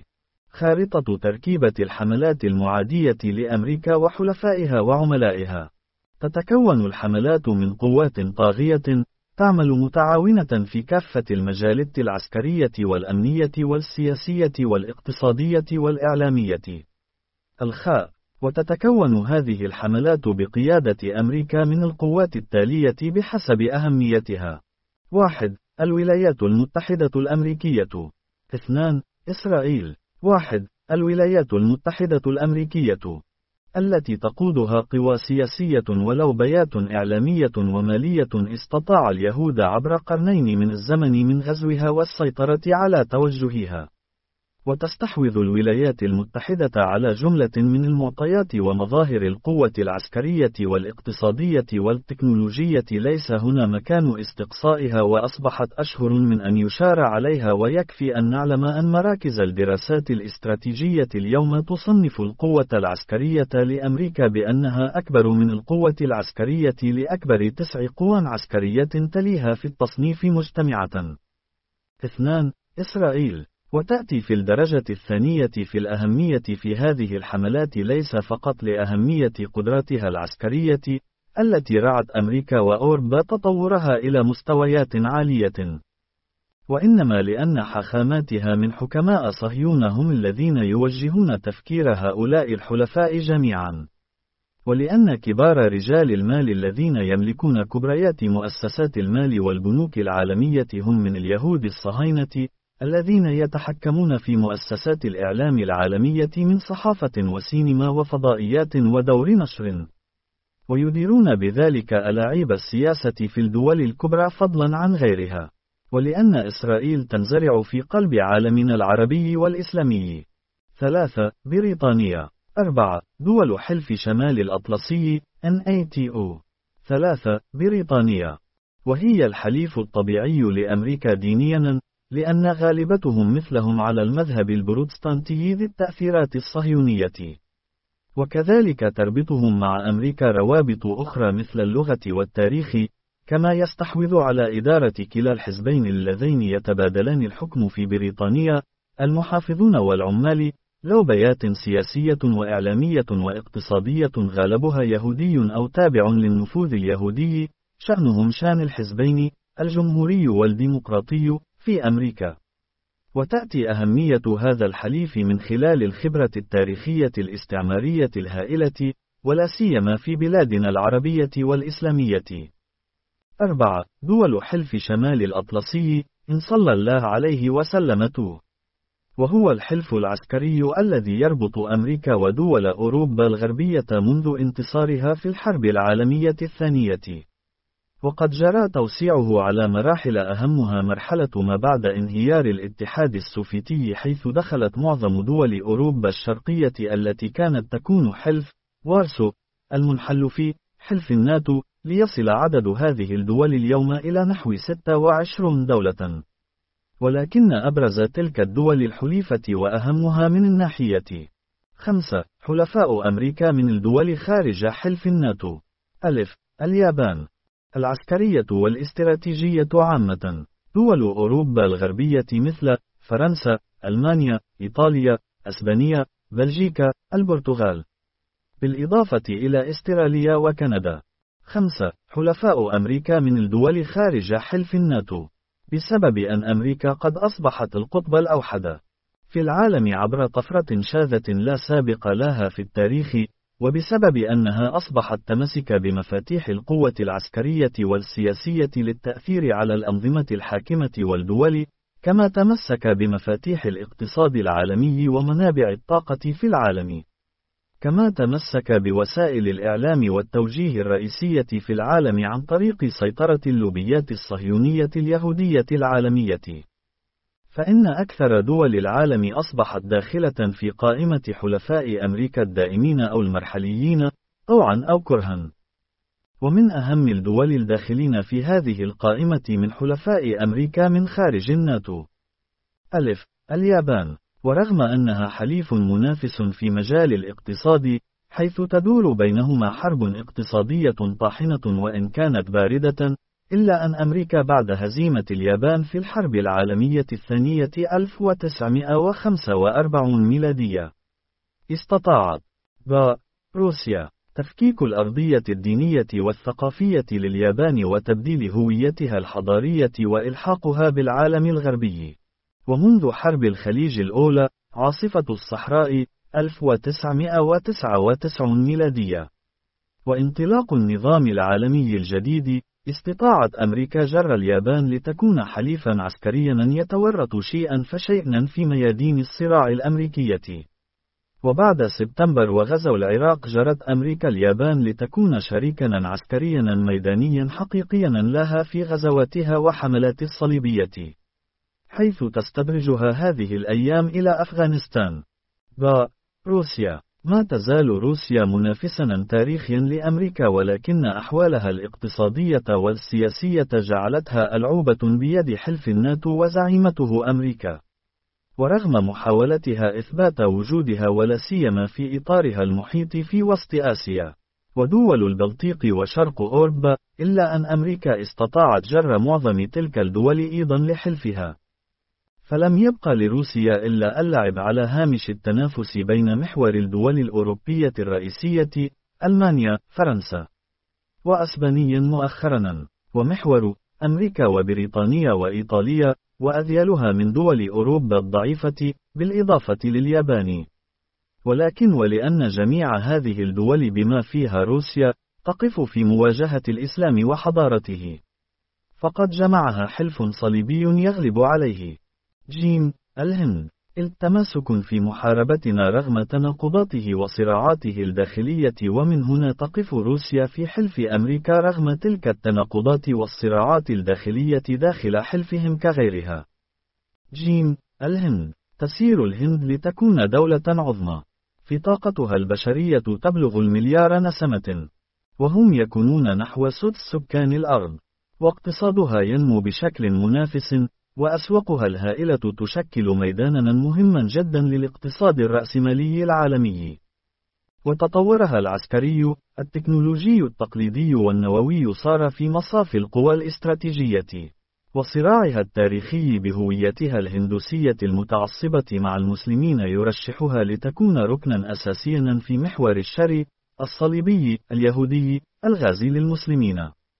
[SPEAKER 1] خارطة تركيبة الحملات المعادية لأمريكا وحلفائها وعملائها. تتكون الحملات من قوات طاغية، تعمل متعاونة في كافة المجالات العسكرية والأمنية والسياسية والاقتصادية والإعلامية. الخاء. وتتكون هذه الحملات بقيادة أمريكا من القوات التالية بحسب أهميتها. واحد. الولايات المتحدة الأمريكية. اثنان. إسرائيل. واحد. الولايات المتحدة الأمريكية، التي تقودها قوى سياسية ولوبيات إعلامية ومالية استطاع اليهود عبر قرنين من الزمن من غزوها والسيطرة على توجهها. وتستحوذ الولايات المتحدة على جملة من المعطيات ومظاهر القوة العسكرية والاقتصادية والتكنولوجية ليس هنا مكان استقصائها، وأصبحت أشهر من أن يشار عليها، ويكفي أن نعلم أن مراكز الدراسات الاستراتيجية اليوم تصنف القوة العسكرية لأمريكا بأنها أكبر من القوة العسكرية لأكبر تسع قوى عسكرية تليها في التصنيف مجتمعة. اثنان. إسرائيل. وتأتي في الدرجة الثانية في الأهمية في هذه الحملات، ليس فقط لأهمية قدراتها العسكرية التي رعت أمريكا وأوروبا تطورها إلى مستويات عالية، وإنما لأن حاخاماتها من حكماء صهيون هم الذين يوجهون تفكير هؤلاء الحلفاء جميعا، ولأن كبار رجال المال الذين يملكون كبريات مؤسسات المال والبنوك العالمية هم من اليهود الصهاينة، الذين يتحكمون في مؤسسات الإعلام العالمية من صحافة وسينما وفضائيات ودور نشر، ويديرون بذلك ألاعيب السياسة في الدول الكبرى فضلا عن غيرها، ولأن إسرائيل تنزرع في قلب عالمنا العربي والإسلامي. ثلاثة. بريطانيا. أربعة. دول حلف شمال الأطلسي ناتو. ثلاثة. بريطانيا، وهي الحليف الطبيعي لأمريكا دينيا، لأن غالبتهم مثلهم على المذهب البروتستانتي ذي التأثيرات الصهيونية، وكذلك تربطهم مع أمريكا روابط أخرى مثل اللغة والتاريخ، كما يستحوذ على إدارة كلا الحزبين اللذين يتبادلان الحكم في بريطانيا، المحافظون والعمال، لوبيات سياسية وإعلامية واقتصادية غالبها يهودي أو تابع للنفوذ اليهودي، شأنهم شأن الحزبين الجمهوري والديمقراطي في أمريكا. وتأتي أهمية هذا الحليف من خلال الخبرة التاريخية الاستعمارية الهائلة، ولا سيما في بلادنا العربية والإسلامية. أربعة. دول حلف شمال الأطلسي إن صلى الله عليه وسلم، وهو الحلف العسكري الذي يربط أمريكا ودول أوروبا الغربية منذ انتصارها في الحرب العالمية الثانية، وقد جرى توسيعه على مراحل أهمها مرحلة ما بعد انهيار الاتحاد السوفيتي، حيث دخلت معظم دول أوروبا الشرقية التي كانت تكون حلف وارسو المنحل في حلف الناتو، ليصل عدد هذه الدول اليوم إلى نحو ستة وعشرين دولة. ولكن أبرز تلك الدول الحليفة وأهمها من الناحية. خمسة. حلفاء أمريكا من الدول خارج حلف الناتو. ألف. اليابان. العسكرية والاستراتيجية عامة. دول أوروبا الغربية مثل فرنسا، ألمانيا، إيطاليا، أسبانيا، بلجيكا، البرتغال، بالإضافة إلى استراليا وكندا. خمسة. حلفاء أمريكا من الدول خارج حلف الناتو، بسبب أن أمريكا قد أصبحت القطب الأوحد في العالم عبر طفرة شاذة لا سابق لها في التاريخ، وبسبب أنها أصبحت تمسك بمفاتيح القوة العسكرية والسياسية للتأثير على الأنظمة الحاكمة والدول، كما تمسك بمفاتيح الاقتصاد العالمي ومنابع الطاقة في العالم، كما تمسك بوسائل الإعلام والتوجيه الرئيسية في العالم عن طريق سيطرة اللوبيات الصهيونية اليهودية العالمية. فإن أكثر دول العالم أصبحت داخلة في قائمة حلفاء أمريكا الدائمين أو المرحليين، طوعا أو كرها. ومن أهم الدول الداخلين في هذه القائمة من حلفاء أمريكا من خارج الناتو. ألف. اليابان. ورغم أنها حليف منافس في مجال الاقتصاد، حيث تدور بينهما حرب اقتصادية طاحنة وإن كانت باردة، إلا أن أمريكا بعد هزيمة اليابان في الحرب العالمية الثانية ألف وتسعمائة وخمسة وأربعين ميلادية استطاعت ب روسيا تفكيك الأرضية الدينية والثقافية لليابان وتبديل هويتها الحضارية وإلحاقها بالعالم الغربي. ومنذ حرب الخليج الأولى، عاصفة الصحراء، ألف وتسعمائة وتسعة وتسعين ميلادية، وانطلاق النظام العالمي الجديد، استطاعت أمريكا جر اليابان لتكون حليفا عسكريا يتورط شيئا فشيئا في ميادين الصراع الأمريكية. وبعد سبتمبر وغزو العراق جرت أمريكا اليابان لتكون شريكا عسكريا ميدانيا حقيقيا لها في غزواتها وحملات الصليبية، حيث تستدرجها هذه الأيام إلى أفغانستان. ب. روسيا. ما تزال روسيا منافسا تاريخيا لأمريكا، ولكن أحوالها الاقتصادية والسياسية جعلتها ألعوبة بيد حلف الناتو وزعيمته أمريكا. ورغم محاولتها إثبات وجودها ولا سيما في إطارها المحيط في وسط آسيا ودول البلطيق وشرق أوروبا، إلا أن أمريكا استطاعت جر معظم تلك الدول أيضا لحلفها. فلم يبقى لروسيا إلا اللعب على هامش التنافس بين محور الدول الأوروبية الرئيسية، ألمانيا، فرنسا، وأسبانيا مؤخرا، ومحور أمريكا وبريطانيا وإيطاليا، وأذيالها من دول أوروبا الضعيفة، بالإضافة لليابان. ولكن ولأن جميع هذه الدول بما فيها روسيا تقف في مواجهة الإسلام وحضارته، فقد جمعها حلف صليبي يغلب عليه. جيم. الهند. التماسك في محاربتنا رغم تناقضاته وصراعاته الداخلية، ومن هنا تقف روسيا في حلف أمريكا رغم تلك التناقضات والصراعات الداخلية داخل حلفهم كغيرها. جيم. الهند. تسير الهند لتكون دولة عظمى، في طاقتها البشرية تبلغ المليار نسمة، وهم يكونون نحو سدس سكان الأرض، واقتصادها ينمو بشكل منافس، وأسواقها الهائلة تشكل ميدانا مهما جدا للاقتصاد الرأسمالي العالمي. وتطورها العسكري، التكنولوجي التقليدي والنووي صار في مصاف القوى الاستراتيجية. وصراعها التاريخي بهويتها الهندوسية المتعصبة مع المسلمين يرشحها لتكون ركنا أساسيا في محور الشر الصليبي اليهودي الغازي للمسلمين.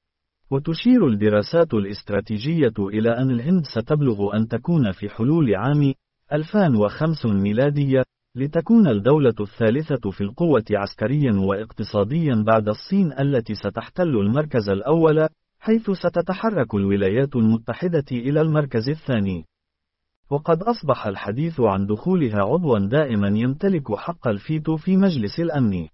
[SPEAKER 1] وتشير الدراسات الاستراتيجية إلى أن الهند ستبلغ أن تكون في حلول عام ألفين وخمسة ميلادية لتكون الدولة الثالثة في القوة عسكريا واقتصاديا بعد الصين التي ستحتل المركز الأول، حيث ستتحرك الولايات المتحدة إلى المركز الثاني. وقد أصبح الحديث عن دخولها عضوا دائما يمتلك حق الفيتو في مجلس الأمن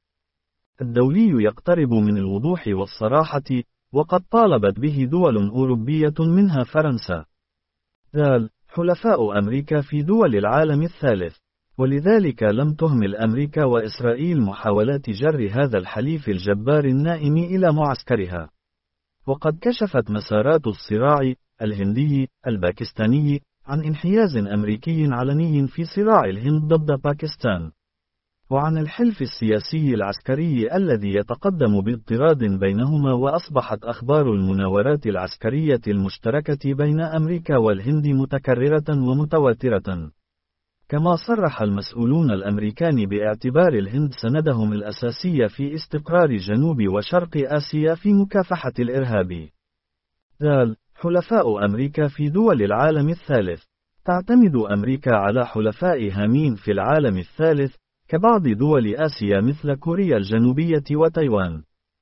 [SPEAKER 1] الدولي يقترب من الوضوح والصراحة، وقد طالبت به دول أوروبية منها فرنسا. ذال. حلفاء أمريكا في دول العالم الثالث. ولذلك لم تهمل أمريكا وإسرائيل محاولات جر هذا الحليف الجبار النائم إلى معسكرها. وقد كشفت مسارات الصراع الهندي الباكستاني عن انحياز أمريكي علني في صراع الهند ضد باكستان، وعن الحلف السياسي العسكري الذي يتقدم باضطراد بينهما. وأصبحت أخبار المناورات العسكرية المشتركة بين أمريكا والهند متكررة ومتواترة، كما صرح المسؤولون الأمريكان باعتبار الهند سندهم الأساسي في استقرار جنوب وشرق آسيا في مكافحة الإرهاب. ذال. حلفاء أمريكا في دول العالم الثالث. تعتمد أمريكا على حلفاء هامين في العالم الثالث كبعض دول آسيا مثل كوريا الجنوبية وتايوان،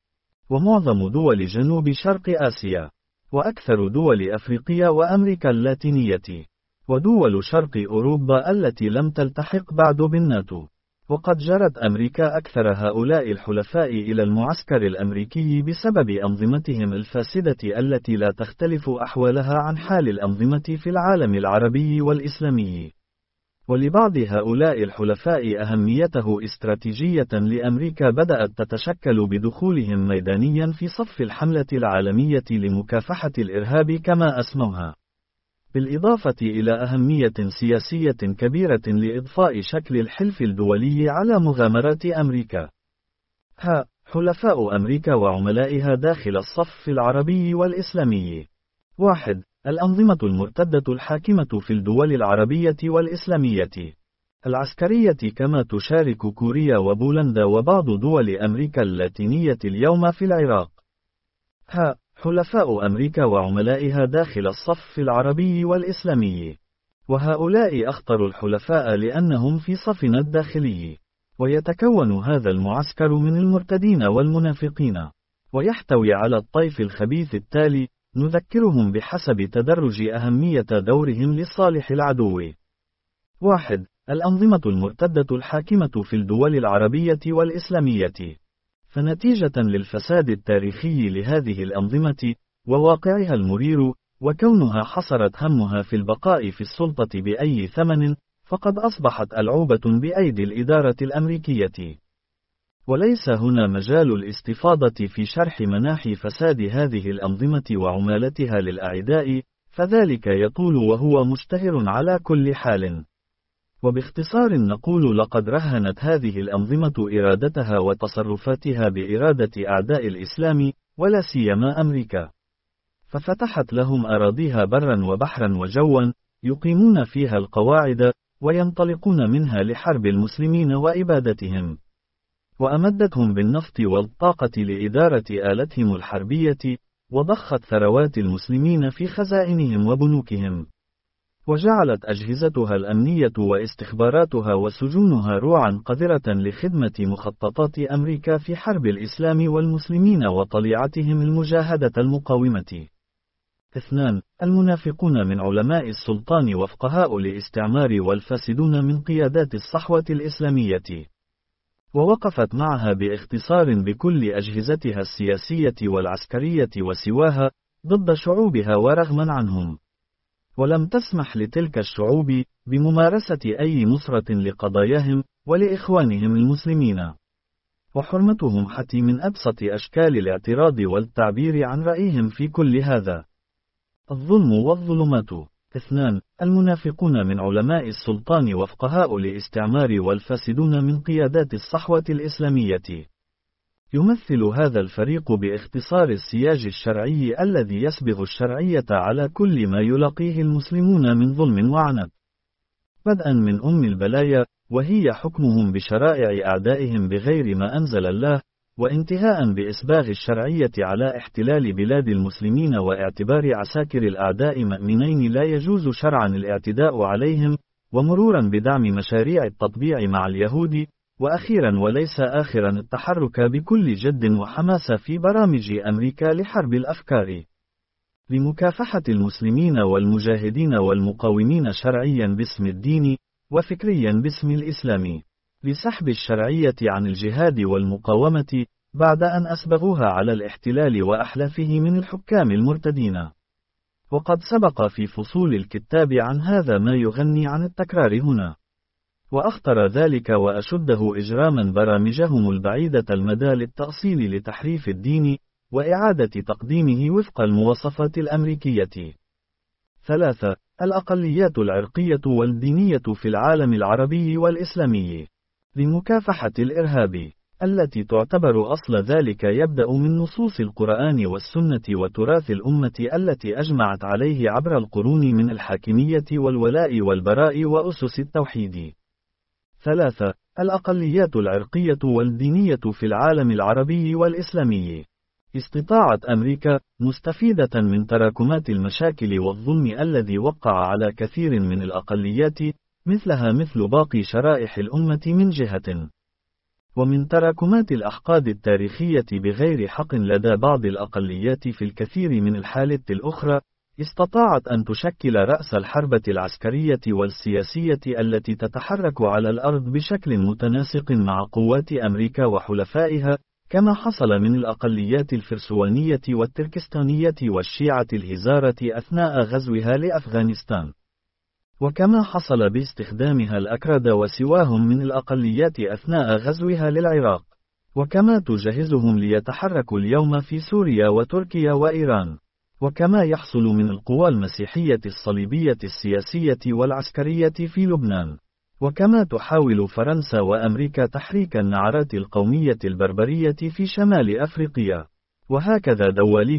[SPEAKER 1] ومعظم دول جنوب شرق آسيا، وأكثر دول أفريقيا وأمريكا اللاتينية، ودول شرق أوروبا التي لم تلتحق بعد بالناتو. وقد جرت أمريكا أكثر هؤلاء الحلفاء إلى المعسكر الأمريكي بسبب أنظمتهم الفاسدة التي لا تختلف أحوالها عن حال الأنظمة في العالم العربي والإسلامي. ولبعض هؤلاء الحلفاء أهميته استراتيجية لأمريكا بدأت تتشكل بدخولهم ميدانيا في صف الحملة العالمية لمكافحة الإرهاب كما أسموها، بالإضافة إلى أهمية سياسية كبيرة لإضفاء شكل الحلف الدولي على مغامرات أمريكا. ها. حلفاء أمريكا وعملائها داخل الصف العربي والإسلامي. واحد. الأنظمة المرتدة الحاكمة في الدول العربية والإسلامية. العسكرية كما تشارك كوريا وبولندا وبعض دول أمريكا اللاتينية اليوم في العراق. ها حلفاء أمريكا وعملائها داخل الصف العربي والإسلامي، وهؤلاء أخطر الحلفاء لأنهم في صفنا الداخلي. ويتكون هذا المعسكر من المرتدين والمنافقين، ويحتوي على الطيف الخبيث التالي. نذكرهم بحسب تدرج أهمية دورهم لصالح العدو. واحد. الأنظمة المرتدة الحاكمة في الدول العربية والإسلامية. فنتيجة للفساد التاريخي لهذه الأنظمة، وواقعها المرير، وكونها حصرت همها في البقاء في السلطة بأي ثمن، فقد أصبحت ألعوبة بأيدي الإدارة الأمريكية. وليس هنا مجال الاستفاضة في شرح مناحي فساد هذه الأنظمة وعمالتها للأعداء، فذلك يطول وهو مشتهر على كل حال. وباختصار نقول لقد رهنت هذه الأنظمة إرادتها وتصرفاتها بإرادة أعداء الإسلام، ولا سيما أمريكا. ففتحت لهم أراضيها برا وبحرا وجوا، يقيمون فيها القواعد، وينطلقون منها لحرب المسلمين وإبادتهم. وأمدتهم بالنفط والطاقة لإدارة آلتهم الحربية، وضخت ثروات المسلمين في خزائنهم وبنوكهم. وجعلت أجهزتها الأمنية واستخباراتها وسجونها روعا قذرة لخدمة مخططات أمريكا في حرب الإسلام والمسلمين وطليعتهم المجاهدة المقاومة. اثنان. المنافقون من علماء السلطان وفقهاء الاستعمار والفاسدون من قيادات الصحوة الإسلامية. ووقفت معها باختصار بكل أجهزتها السياسية والعسكرية وسواها، ضد شعوبها ورغما عنهم. ولم تسمح لتلك الشعوب بممارسة أي نصرة لقضاياهم ولإخوانهم المسلمين. وحرمتهم حتى من أبسط أشكال الاعتراض والتعبير عن رأيهم في كل هذا. الظلم والظلمات. اثنان. المنافقون من علماء السلطان وفقهاء الاستعمار والفاسدون من قيادات الصحوة الإسلامية. يمثل هذا الفريق باختصار السياج الشرعي الذي يسبغ الشرعية على كل ما يلاقيه المسلمون من ظلم وعنت، بدءا من أم البلايا، وهي حكمهم بشرائع أعدائهم بغير ما أنزل الله، وانتهاء بإسباغ الشرعية على احتلال بلاد المسلمين واعتبار عساكر الأعداء مأمنين لا يجوز شرعا الاعتداء عليهم، ومرورا بدعم مشاريع التطبيع مع اليهود، وأخيرا وليس آخرا التحرك بكل جد وحماسة في برامج أمريكا لحرب الأفكار، لمكافحة المسلمين والمجاهدين والمقاومين شرعيا باسم الدين، وفكريا باسم الإسلام، لسحب الشرعية عن الجهاد والمقاومة، بعد أن أسبغوها على الاحتلال وأحلافه من الحكام المرتدين. وقد سبق في فصول الكتاب عن هذا ما يغني عن التكرار هنا. وأخطر ذلك وأشده إجراما برامجهم البعيدة المدى للتأصيل لتحريف الدين، وإعادة تقديمه وفق المواصفات الأمريكية. ثلاثة. الأقليات العرقية والدينية في العالم العربي والإسلامي. لمكافحة الإرهاب، التي تعتبر أصل ذلك يبدأ من نصوص القرآن والسنة وتراث الأمة التي أجمعت عليه عبر القرون من الحاكمية والولاء والبراء وأسس التوحيد. ثلاثة. الأقليات العرقية والدينية في العالم العربي والإسلامي. استطاعت أمريكا، مستفيدة من تراكمات المشاكل والظلم الذي وقع على كثير من الأقليات، مثلها مثل باقي شرائح الأمة من جهة، ومن تراكمات الأحقاد التاريخية بغير حق لدى بعض الأقليات في الكثير من الحالات الأخرى، استطاعت أن تشكل رأس الحربة العسكرية والسياسية التي تتحرك على الأرض بشكل متناسق مع قوات أمريكا وحلفائها، كما حصل من الأقليات الفرسوانية والتركستانية والشيعة الهزارة أثناء غزوها لأفغانستان، وكما حصل باستخدامها الأكراد وسواهم من الأقليات أثناء غزوها للعراق، وكما تجهزهم ليتحركوا اليوم في سوريا وتركيا وإيران، وكما يحصل من القوى المسيحية الصليبية السياسية والعسكرية في لبنان، وكما تحاول فرنسا وأمريكا تحريك النعرات القومية البربرية في شمال أفريقيا. وهكذا دواليك،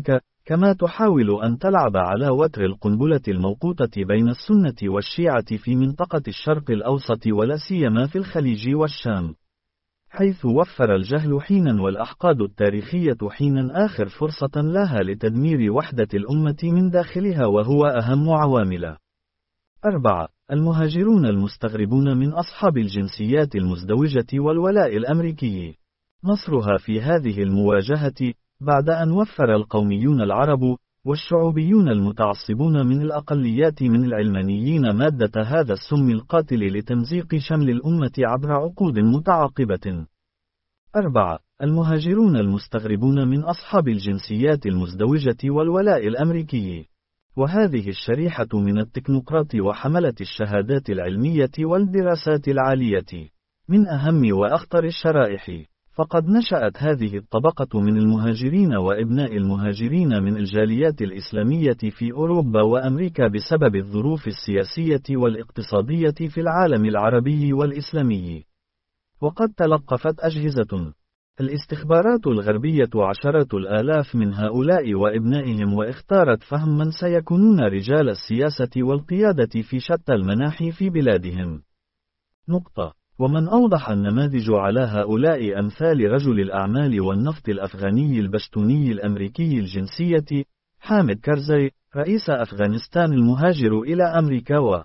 [SPEAKER 1] كما تحاول أن تلعب على وتر القنبلة الموقوتة بين السنة والشيعة في منطقة الشرق الأوسط ولا سيما في الخليج والشام، حيث وفر الجهل حينا والأحقاد التاريخية حينا آخر فرصة لها لتدمير وحدة الأمة من داخلها، وهو أهم عوامل. أربعة. المهاجرون المستغربون من أصحاب الجنسيات المزدوجة والولاء الأمريكي. نصرها في هذه المواجهة، بعد أن وفر القوميون العرب والشعوبيون المتعصبون من الأقليات من العلمانيين مادة هذا السم القاتل لتمزيق شمل الأمة عبر عقود متعاقبة. أربعة. المهاجرون المستغربون من أصحاب الجنسيات المزدوجة والولاء الأمريكي. وهذه الشريحة من التكنوقراط وحملة الشهادات العلمية والدراسات العالية من أهم وأخطر الشرائح، فقد نشأت هذه الطبقة من المهاجرين وإبناء المهاجرين من الجاليات الإسلامية في أوروبا وأمريكا بسبب الظروف السياسية والاقتصادية في العالم العربي والإسلامي. وقد تلقفت أجهزة الاستخبارات الغربية عشرات الآلاف من هؤلاء وإبنائهم، واختارت فهم من سيكونون رجال السياسة والقيادة في شتى المناحي في بلادهم. نقطة. ومن أوضح النماذج على هؤلاء أمثال رجل الأعمال والنفط الأفغاني البشتوني الأمريكي الجنسية حامد كارزاي، رئيس أفغانستان المهاجر إلى أمريكا، و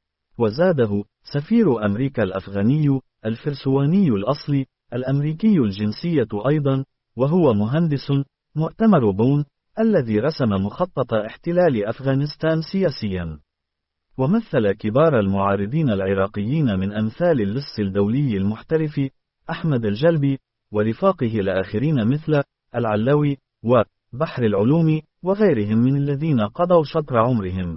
[SPEAKER 1] وزاده سفير أمريكا الأفغاني الفرسواني الأصلي الأمريكي الجنسية أيضا، وهو مهندس مؤتمر بون الذي رسم مخطط احتلال أفغانستان سياسيا. ومثل كبار المعارضين العراقيين من أمثال اللص الدولي المحترف أحمد الجلبي ورفاقه الآخرين مثل العلاوي وبحر العلوم وغيرهم من الذين قضوا شطر عمرهم.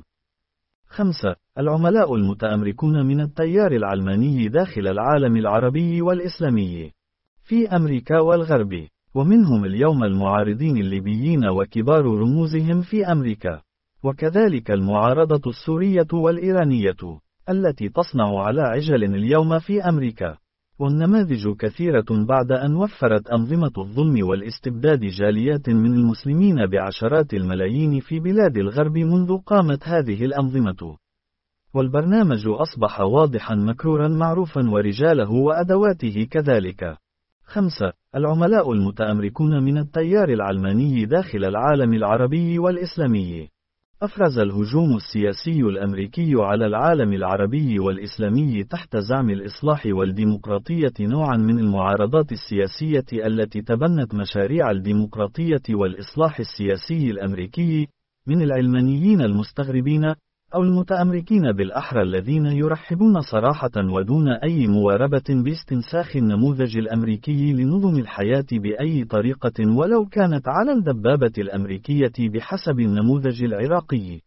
[SPEAKER 1] خمسة. العملاء المتأمركون من التيار العلماني داخل العالم العربي والإسلامي في أمريكا والغرب، ومنهم اليوم المعارضين الليبيين وكبار رموزهم في أمريكا، وكذلك المعارضة السورية والإيرانية التي تصنع على عجل اليوم في أمريكا. والنماذج كثيرة بعد أن وفرت أنظمة الظلم والاستبداد جاليات من المسلمين بعشرات الملايين في بلاد الغرب منذ قامت هذه الأنظمة. والبرنامج أصبح واضحا مكرورا معروفا ورجاله وأدواته كذلك. خمسة. العملاء المتأمركون من التيار العلماني داخل العالم العربي والإسلامي. أفرز الهجوم السياسي الأمريكي على العالم العربي والإسلامي تحت زعم الإصلاح والديمقراطية نوعا من المعارضات السياسية التي تبنت مشاريع الديمقراطية والإصلاح السياسي الأمريكي من العلمانيين المستغربين أو المتأمركين بالأحرى الذين يرحبون صراحة ودون أي مواربة باستنساخ النموذج الأمريكي لنظم الحياة بأي طريقة ولو كانت على الدبابة الأمريكية بحسب النموذج العراقي.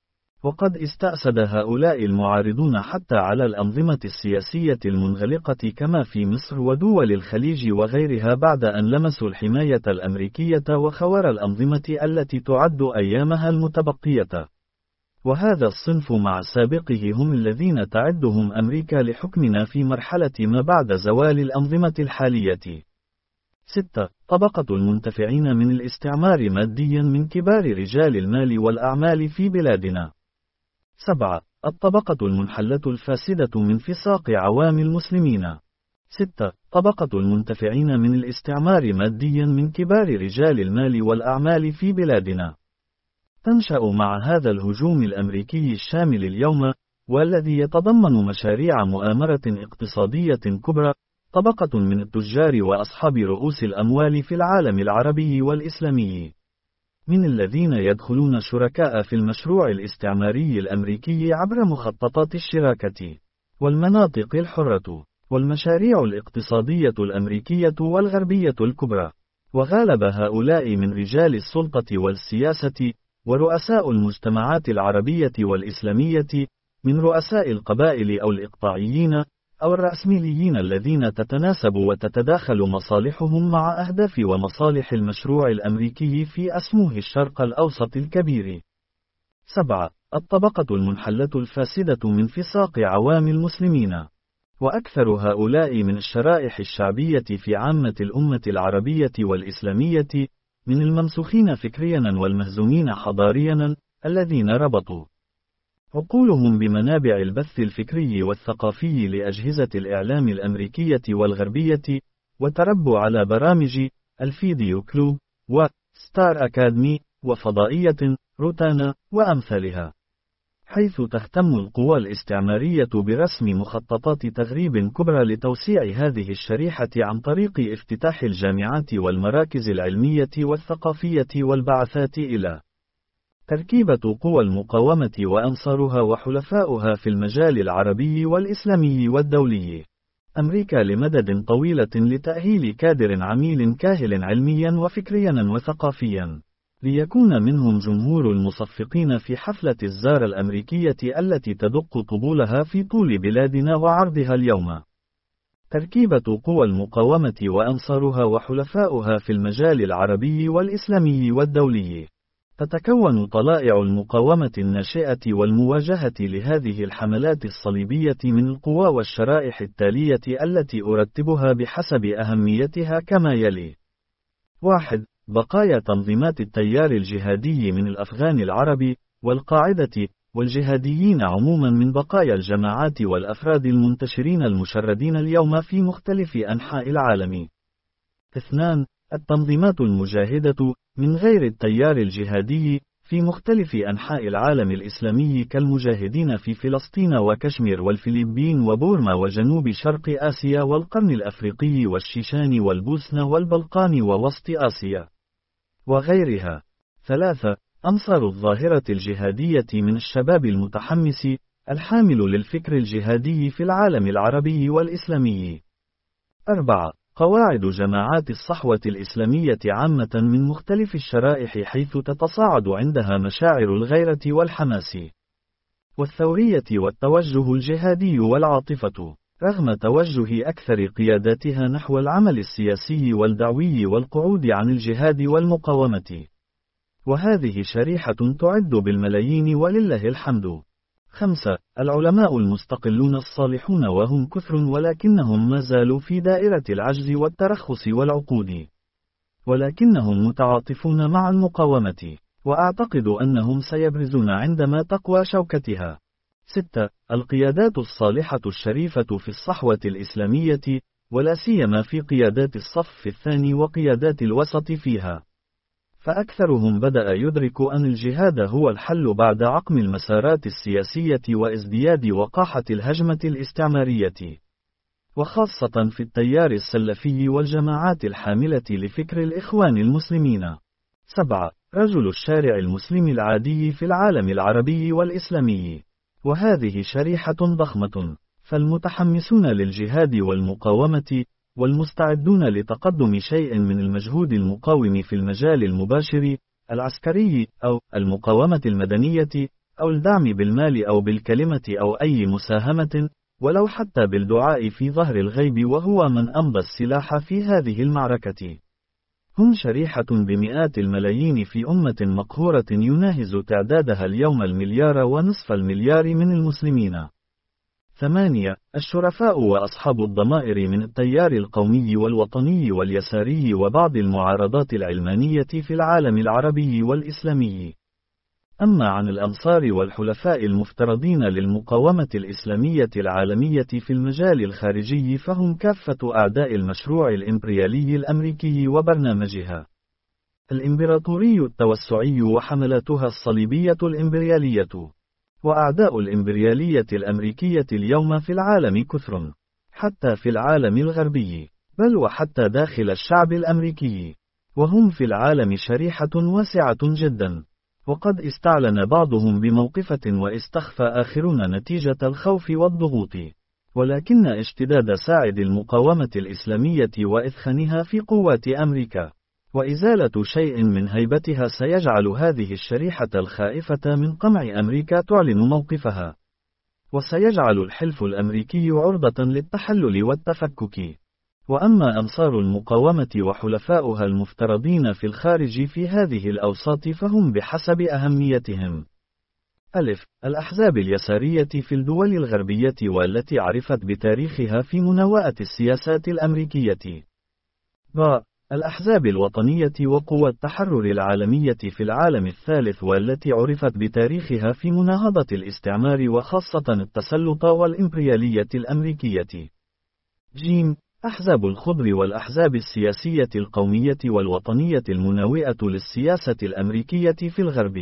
[SPEAKER 1] وقد استأسد هؤلاء المعارضون حتى على الأنظمة السياسية المنغلقة كما في مصر ودول الخليج وغيرها بعد أن لمسوا الحماية الأمريكية وخوار الأنظمة التي تعد أيامها المتبقية. وهذا الصنف مع سابقه هم الذين تعدهم أمريكا لحكمنا في مرحلة ما بعد زوال الأنظمة الحالية. ستة. طبقة المنتفعين من الاستعمار ماديا من كبار رجال المال والأعمال في بلادنا. سبعة. الطبقة المنحلة الفاسدة من فساق عوام المسلمين. ستة. طبقة المنتفعين من الاستعمار ماديا من كبار رجال المال والأعمال في بلادنا. تنشأ مع هذا الهجوم الأمريكي الشامل اليوم، والذي يتضمن مشاريع مؤامرة اقتصادية كبرى، طبقة من التجار وأصحاب رؤوس الأموال في العالم العربي والإسلامي، من الذين يدخلون شركاء في المشروع الاستعماري الأمريكي عبر مخططات الشراكة والمناطق الحرة والمشاريع الاقتصادية الأمريكية والغربية الكبرى. وغالب هؤلاء من رجال السلطة والسياسة ورؤساء المجتمعات العربية والإسلامية، من رؤساء القبائل أو الإقطاعيين أو الرأسماليين الذين تتناسب وتتداخل مصالحهم مع أهداف ومصالح المشروع الأمريكي في أسموه الشرق الأوسط الكبير. سبعة. الطبقة المنحلة الفاسدة من فساق عوام المسلمين. وأكثر هؤلاء من الشرائح الشعبية في عامة الأمة العربية والإسلامية من الممسوخين فكريا والمهزومين حضاريا، الذين ربطوا عقولهم بمنابع البث الفكري والثقافي لأجهزة الإعلام الأمريكية والغربية، وتربوا على برامج الفيديو كلوب وستار أكاديمي وفضائية روتانا وأمثالها، حيث تهتم القوى الاستعمارية برسم مخططات تغريب كبرى لتوسيع هذه الشريحة عن طريق افتتاح الجامعات والمراكز العلمية والثقافية والبعثات إلى تركيبة قوى المقاومة وأنصارها وحلفاؤها في المجال العربي والإسلامي والدولي. أمريكا لمدد طويلة لتأهيل كادر عميل كاهل علميا وفكريا وثقافيا، ليكون منهم جمهور المصفقين في حفلة الزار الأمريكية التي تدق طبولها في طول بلادنا وعرضها اليوم. تركيبة قوى المقاومة وأنصارها وحلفاؤها في المجال العربي والإسلامي والدولي. تتكون طلائع المقاومة الناشئة والمواجهة لهذه الحملات الصليبية من القوى والشرائح التالية التي أرتبها بحسب أهميتها كما يلي: واحد. بقايا تنظيمات التيار الجهادي من الأفغان العرب والقاعدة والجهاديين عموما من بقايا الجماعات والأفراد المنتشرين المشردين اليوم في مختلف أنحاء العالم. اثنان. التنظيمات المجاهدة من غير التيار الجهادي في مختلف أنحاء العالم الإسلامي كالمجاهدين في فلسطين وكشمير والفلبين وبورما وجنوب شرق آسيا والقرن الأفريقي والشيشان والبوسنة والبلقان ووسط آسيا وغيرها. ثلاثة. أنصار الظاهرة الجهادية من الشباب المتحمس الحامل للفكر الجهادي في العالم العربي والإسلامي. أربعة. قواعد جماعات الصحوة الإسلامية عامة من مختلف الشرائح حيث تتصاعد عندها مشاعر الغيرة والحماس والثورية والتوجه الجهادي والعاطفة، رغم توجه أكثر قياداتها نحو العمل السياسي والدعوي والقعود عن الجهاد والمقاومة. وهذه شريحة تعد بالملايين ولله الحمد. خمسة. العلماء المستقلون الصالحون وهم كثر ولكنهم ما زالوا في دائرة العجز والترخص والعقود، ولكنهم متعاطفون مع المقاومة، وأعتقد أنهم سيبرزون عندما تقوى شوكتها. ستة. القيادات الصالحة الشريفة في الصحوة الإسلامية، ولا سيما في قيادات الصف الثاني وقيادات الوسط فيها، فأكثرهم بدأ يدرك أن الجهاد هو الحل بعد عقم المسارات السياسية وازدياد وقاحة الهجمة الاستعمارية، وخاصة في التيار السلفي والجماعات الحاملة لفكر الإخوان المسلمين. سبعة. رجل الشارع المسلم العادي في العالم العربي والإسلامي، وهذه شريحة ضخمة، فالمتحمسون للجهاد والمقاومة والمستعدون لتقدم شيء من المجهود المقاوم في المجال المباشر العسكري أو المقاومة المدنية أو الدعم بالمال أو بالكلمة أو أي مساهمة ولو حتى بالدعاء في ظهر الغيب، وهو من أمضى السلاح في هذه المعركة. هم شريحة بمئات الملايين في أمة مقهورة يناهز تعدادها اليوم المليار ونصف المليار من المسلمين. ثمانية. الشرفاء وأصحاب الضمائر من التيار القومي والوطني واليساري وبعض المعارضات العلمانية في العالم العربي والإسلامي. أما عن الأنصار والحلفاء المفترضين للمقاومة الإسلامية العالمية في المجال الخارجي فهم كافة أعداء المشروع الإمبريالي الأمريكي وبرنامجها الإمبراطوري التوسعي وحملاتها الصليبية الإمبريالية. وأعداء الإمبريالية الأمريكية اليوم في العالم كثر، حتى في العالم الغربي، بل وحتى داخل الشعب الأمريكي، وهم في العالم شريحة واسعة جدا، وقد استعلن بعضهم بموقفة واستخفى آخرون نتيجة الخوف والضغوط. ولكن اشتداد ساعد المقاومة الإسلامية وإثخانها في قوات أمريكا وإزالة شيء من هيبتها سيجعل هذه الشريحة الخائفة من قمع أمريكا تعلن موقفها، وسيجعل الحلف الأمريكي عرضة للتحلل والتفكك. وأما أنصار المقاومة وحلفاؤها المفترضين في الخارج في هذه الأوساط فهم بحسب أهميتهم: ألف. الأحزاب اليسارية في الدول الغربية والتي عرفت بتاريخها في مناوئة السياسات الأمريكية. ب. الأحزاب الوطنية وقوى التحرر العالمية في العالم الثالث والتي عرفت بتاريخها في مناهضة الاستعمار وخاصة التسلط والإمبريالية الأمريكية. ج. أحزاب الخضر والأحزاب السياسية القومية والوطنية المناوئة للسياسة الأمريكية في الغرب.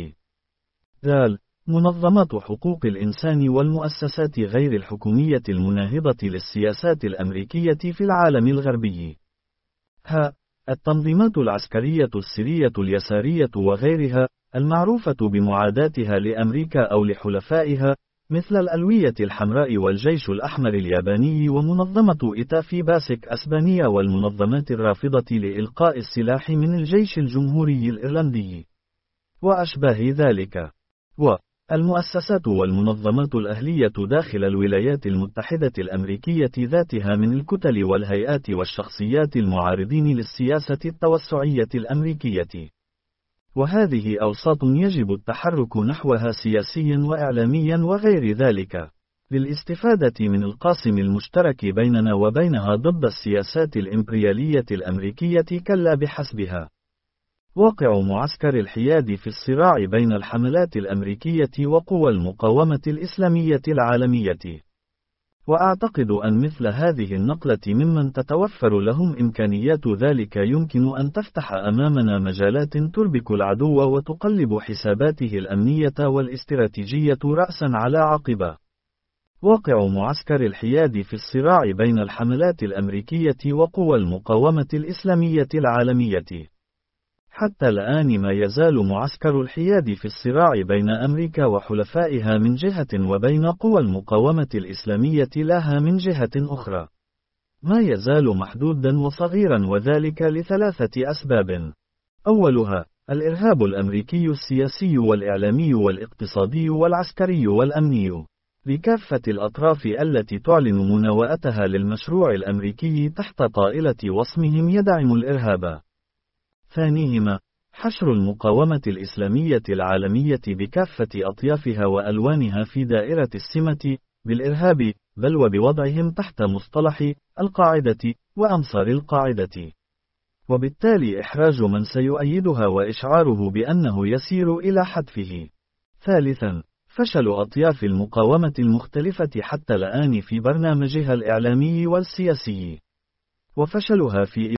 [SPEAKER 1] د. منظمات حقوق الإنسان والمؤسسات غير الحكومية المناهضة للسياسات الأمريكية في العالم الغربي. ه. التنظيمات العسكرية السرية اليسارية وغيرها، المعروفة بمعاداتها لأمريكا أو لحلفائها، مثل الألوية الحمراء والجيش الأحمر الياباني ومنظمة إيتافي باسك أسبانيا والمنظمات الرافضة لإلقاء السلاح من الجيش الجمهوري الإيرلندي وأشباه ذلك. و. المؤسسات والمنظمات الأهلية داخل الولايات المتحدة الأمريكية ذاتها من الكتل والهيئات والشخصيات المعارضين للسياسة التوسعية الأمريكية. وهذه أوساط يجب التحرك نحوها سياسيا وإعلاميا وغير ذلك، للاستفادة من القاسم المشترك بيننا وبينها ضد السياسات الإمبريالية الأمريكية كلا بحسبها. واقع معسكر الحياد في الصراع بين الحملات الأمريكية وقوى المقاومة الإسلامية العالمية. وأعتقد أن مثل هذه النقلة ممن تتوفر لهم إمكانيات ذلك يمكن أن تفتح أمامنا مجالات تربك العدو وتقلب حساباته الأمنية والاستراتيجية رأسا على عقبة. واقع معسكر الحياد في الصراع بين الحملات الأمريكية وقوى المقاومة الإسلامية العالمية. حتى الآن ما يزال معسكر الحياد في الصراع بين أمريكا وحلفائها من جهة وبين قوى المقاومة الإسلامية لها من جهة أخرى. ما يزال محدودا وصغيرا وذلك لثلاثة أسباب. أولها، الإرهاب الأمريكي السياسي والإعلامي والاقتصادي والعسكري والأمني لكافة الأطراف التي تعلن مناوئتها للمشروع الأمريكي تحت طائلة وصمهم يدعم الإرهاب. ثانيهما، حشر المقاومة الإسلامية العالمية بكافة أطيافها وألوانها في دائرة السمة بالإرهاب، بل وبوضعهم تحت مصطلح القاعدة وأنصار القاعدة، وبالتالي إحراج من سيؤيدها وإشعاره بأنه يسير إلى حتفه. ثالثا، فشل أطياف المقاومة المختلفة حتى الآن في برنامجها الإعلامي والسياسي، وفشلها في